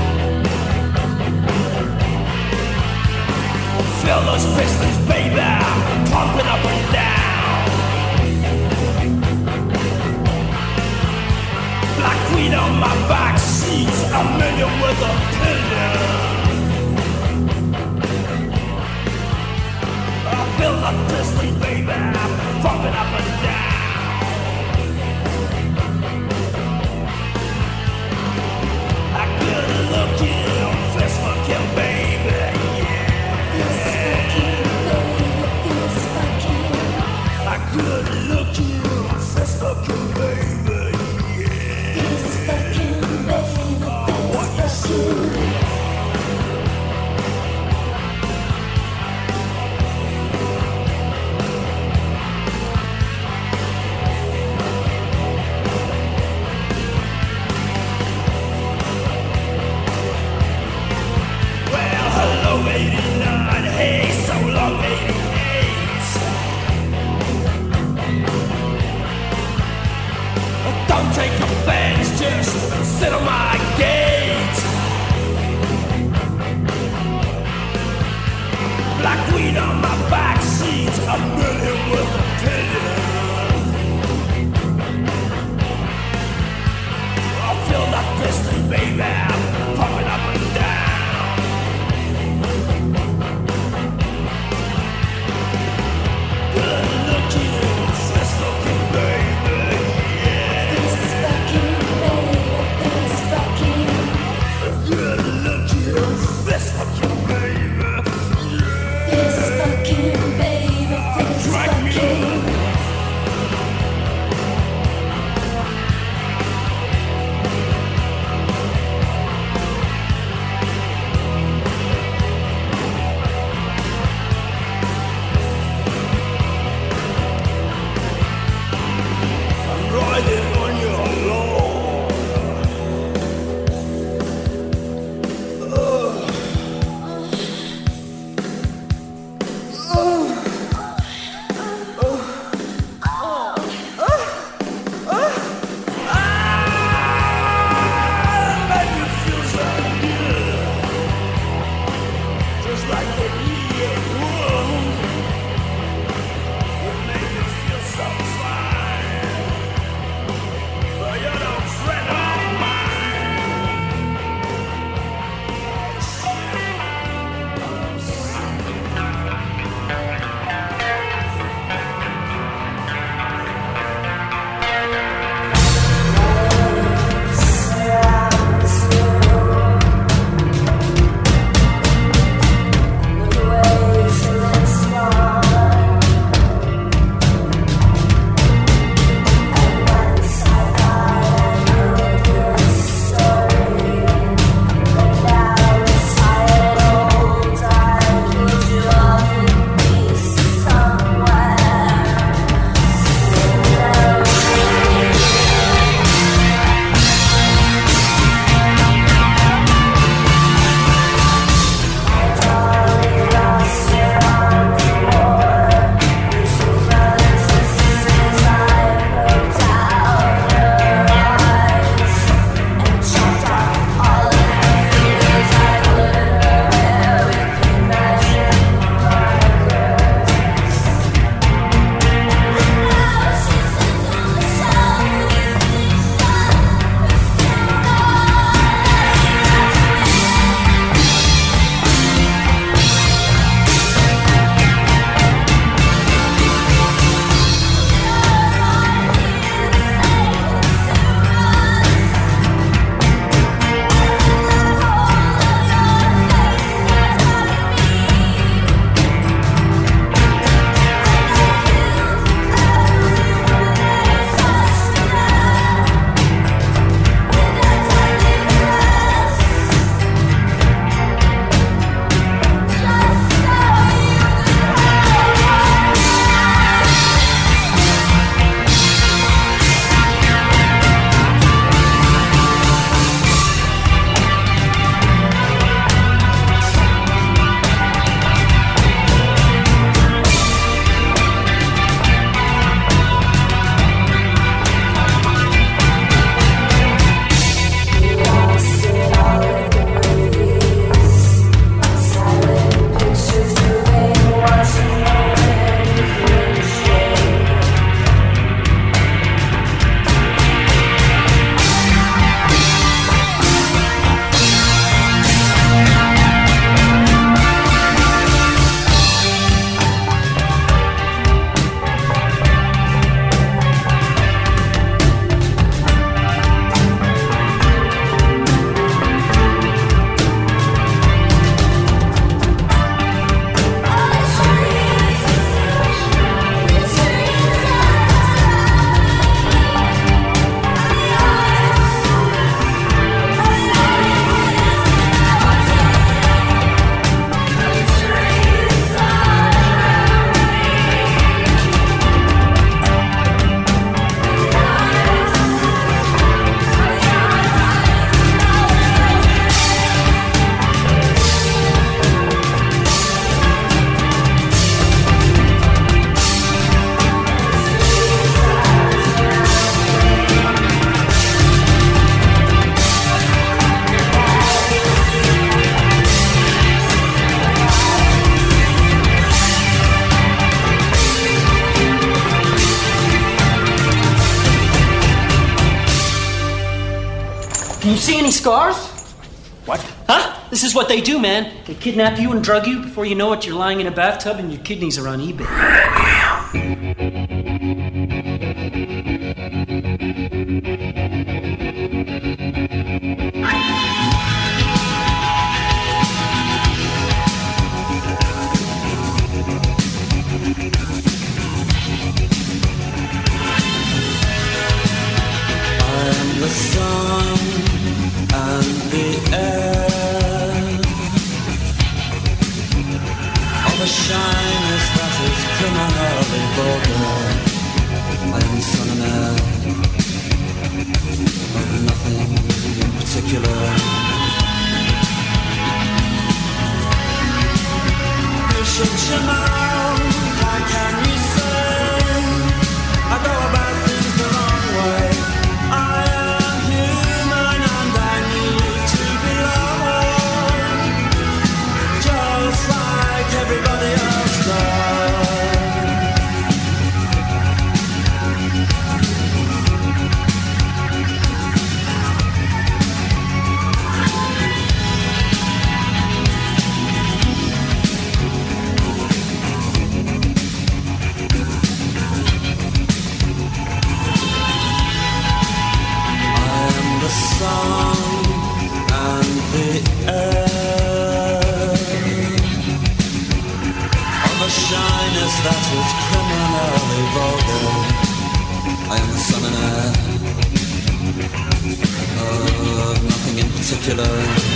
Feel those pistons, baby, pumping up and down. Black queen on my back seat, a million with a pillion. I feel the piston, baby, pumping up and down. I couldn't look you, fist fucking baby, I could look you, fist fucking baby, yeah. Fist fucking baby, what you see? Well, hello 89, hey, so long 88. see any scars? What? Huh? This is what they do, man. They kidnap you and drug you. Before you know it, you're lying in a bathtub and your kidneys are on eBay. The sun and the air of a shyness that is criminally vulgar. I am son and heir of nothing in particular. You shut your mouth, how can you say I go about things the wrong way? I am human and I need to belong, just like everybody else does. Sun and the air of a shyness that is criminally vulgar. I am the son and heir of nothing in particular.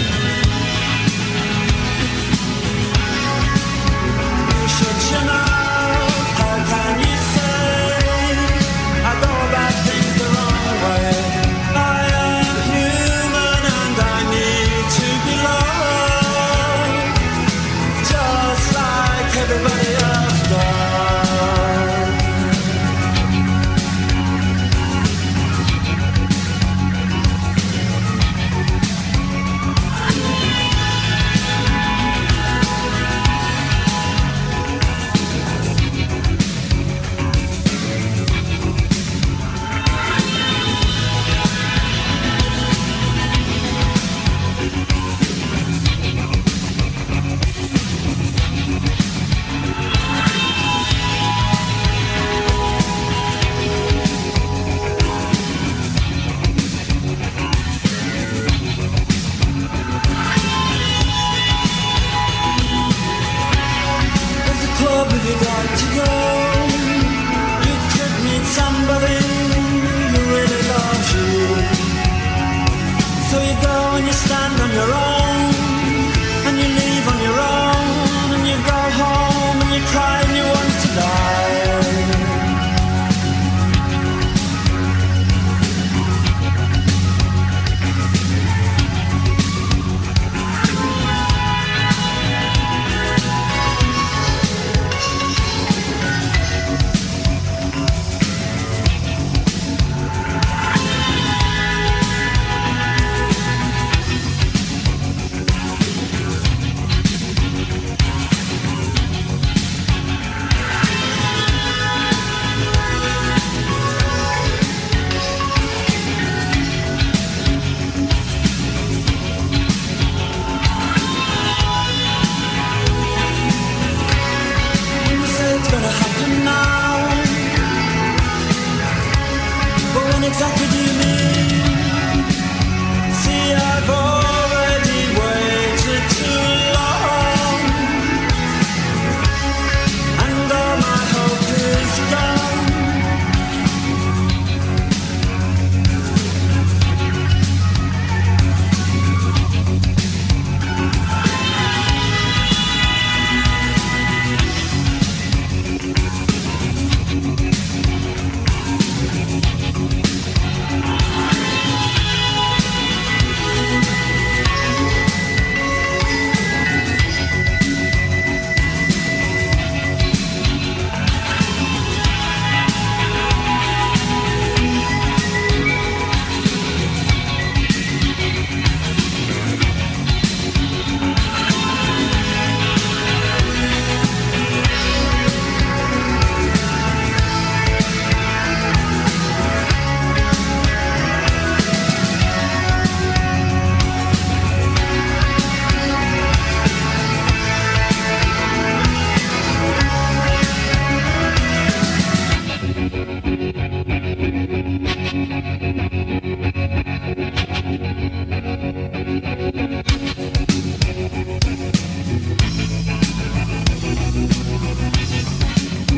You should you know, how can you say I go about things the wrong way? Everybody else does.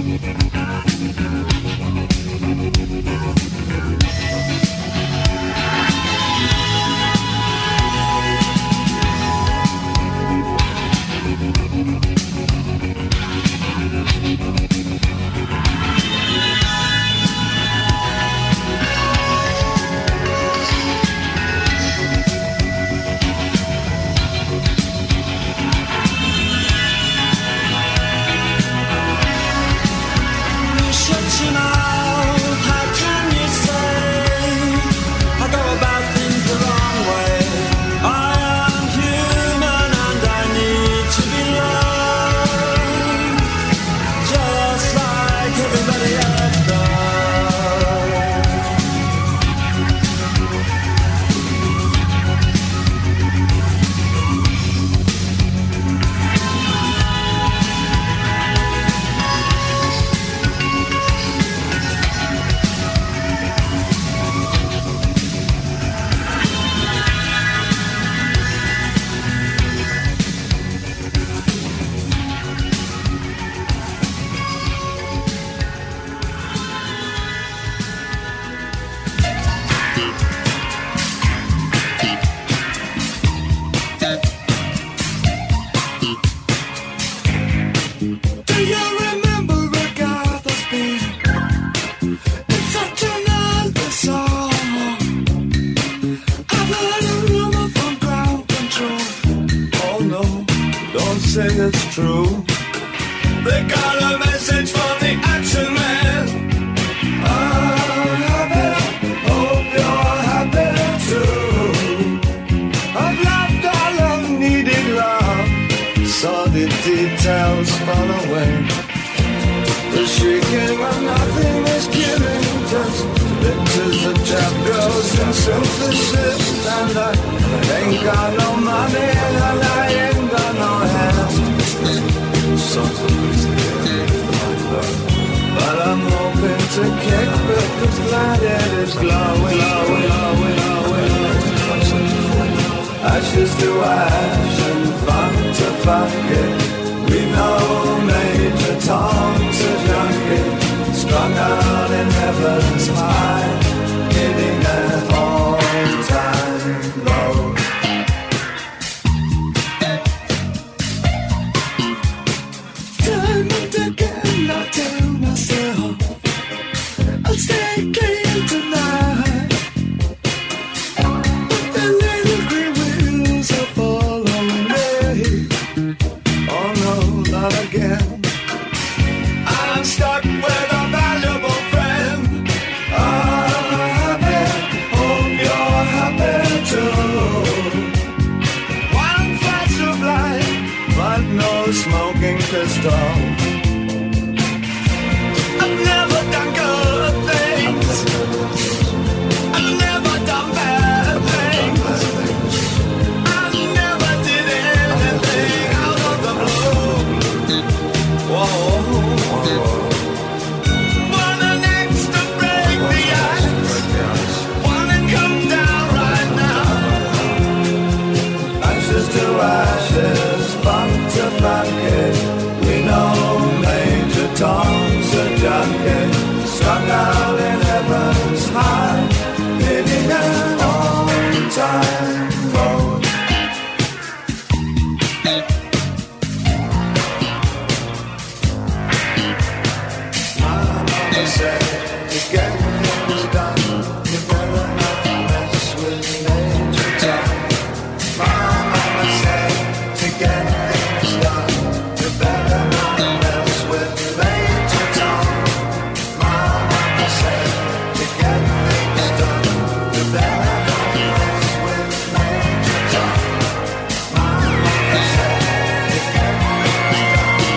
say it's true. They got a message from the action man. I'm happy, hope you're happy too. I've loved all unneeded love, saw the details fall away. The shrieking when nothing is killing, just pictures of chapters and synthesis. And I ain't got no money and I ain't got no hands. But I'm hoping to kick because glad it is glowing, glowing, glowing, glowing. Ashes to ash and fun to fuck it. We know Major Tom's a junkie, strung out in heaven's high, hitting an all-time low. Time and again I tell myself I'll stay clean tonight, but the little green wheels are following me. Oh no, not again. I'm stuck with a valuable friend. I'm happy, hope you're happy too. One flash of light, but no smoking pistol. I've never done good things. I've never done bad things. I never did anything out of the blue. Whoa. Want an axe to break the ice. Wanna come down right now. Ashes to ashes, fun to fuck it. We know Major Tom's a junkie, strung out in heaven's high, hitting an all-time road. Mama said, to get things done, you better not mess with Major Tom. Mama said, to get things done, you better not mess with Major Tom. Mama said, to get things done, you better not mess with Major Tom. Mama said, to get things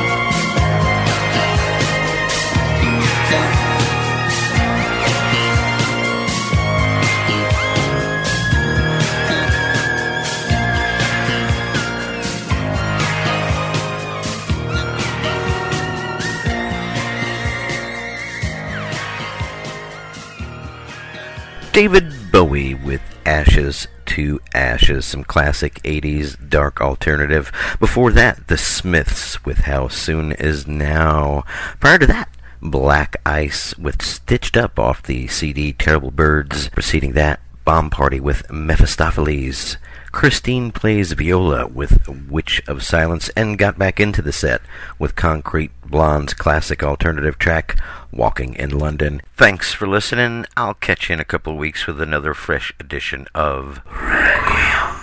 David Bowie with Ashes to Ashes, some classic 80s dark alternative. Before that, The Smiths with How Soon Is Now. Prior to that, Black Ice with Stitched Up off the CD Terrible Birds. Preceding that, Bomb Party with Mephistopheles. Christine Plays Viola with Witch of Silence, and got back into the set with Concrete Blonde's classic alternative track, Walking in London. Thanks for listening. I'll catch you in a couple of weeks with another fresh edition of Requiem.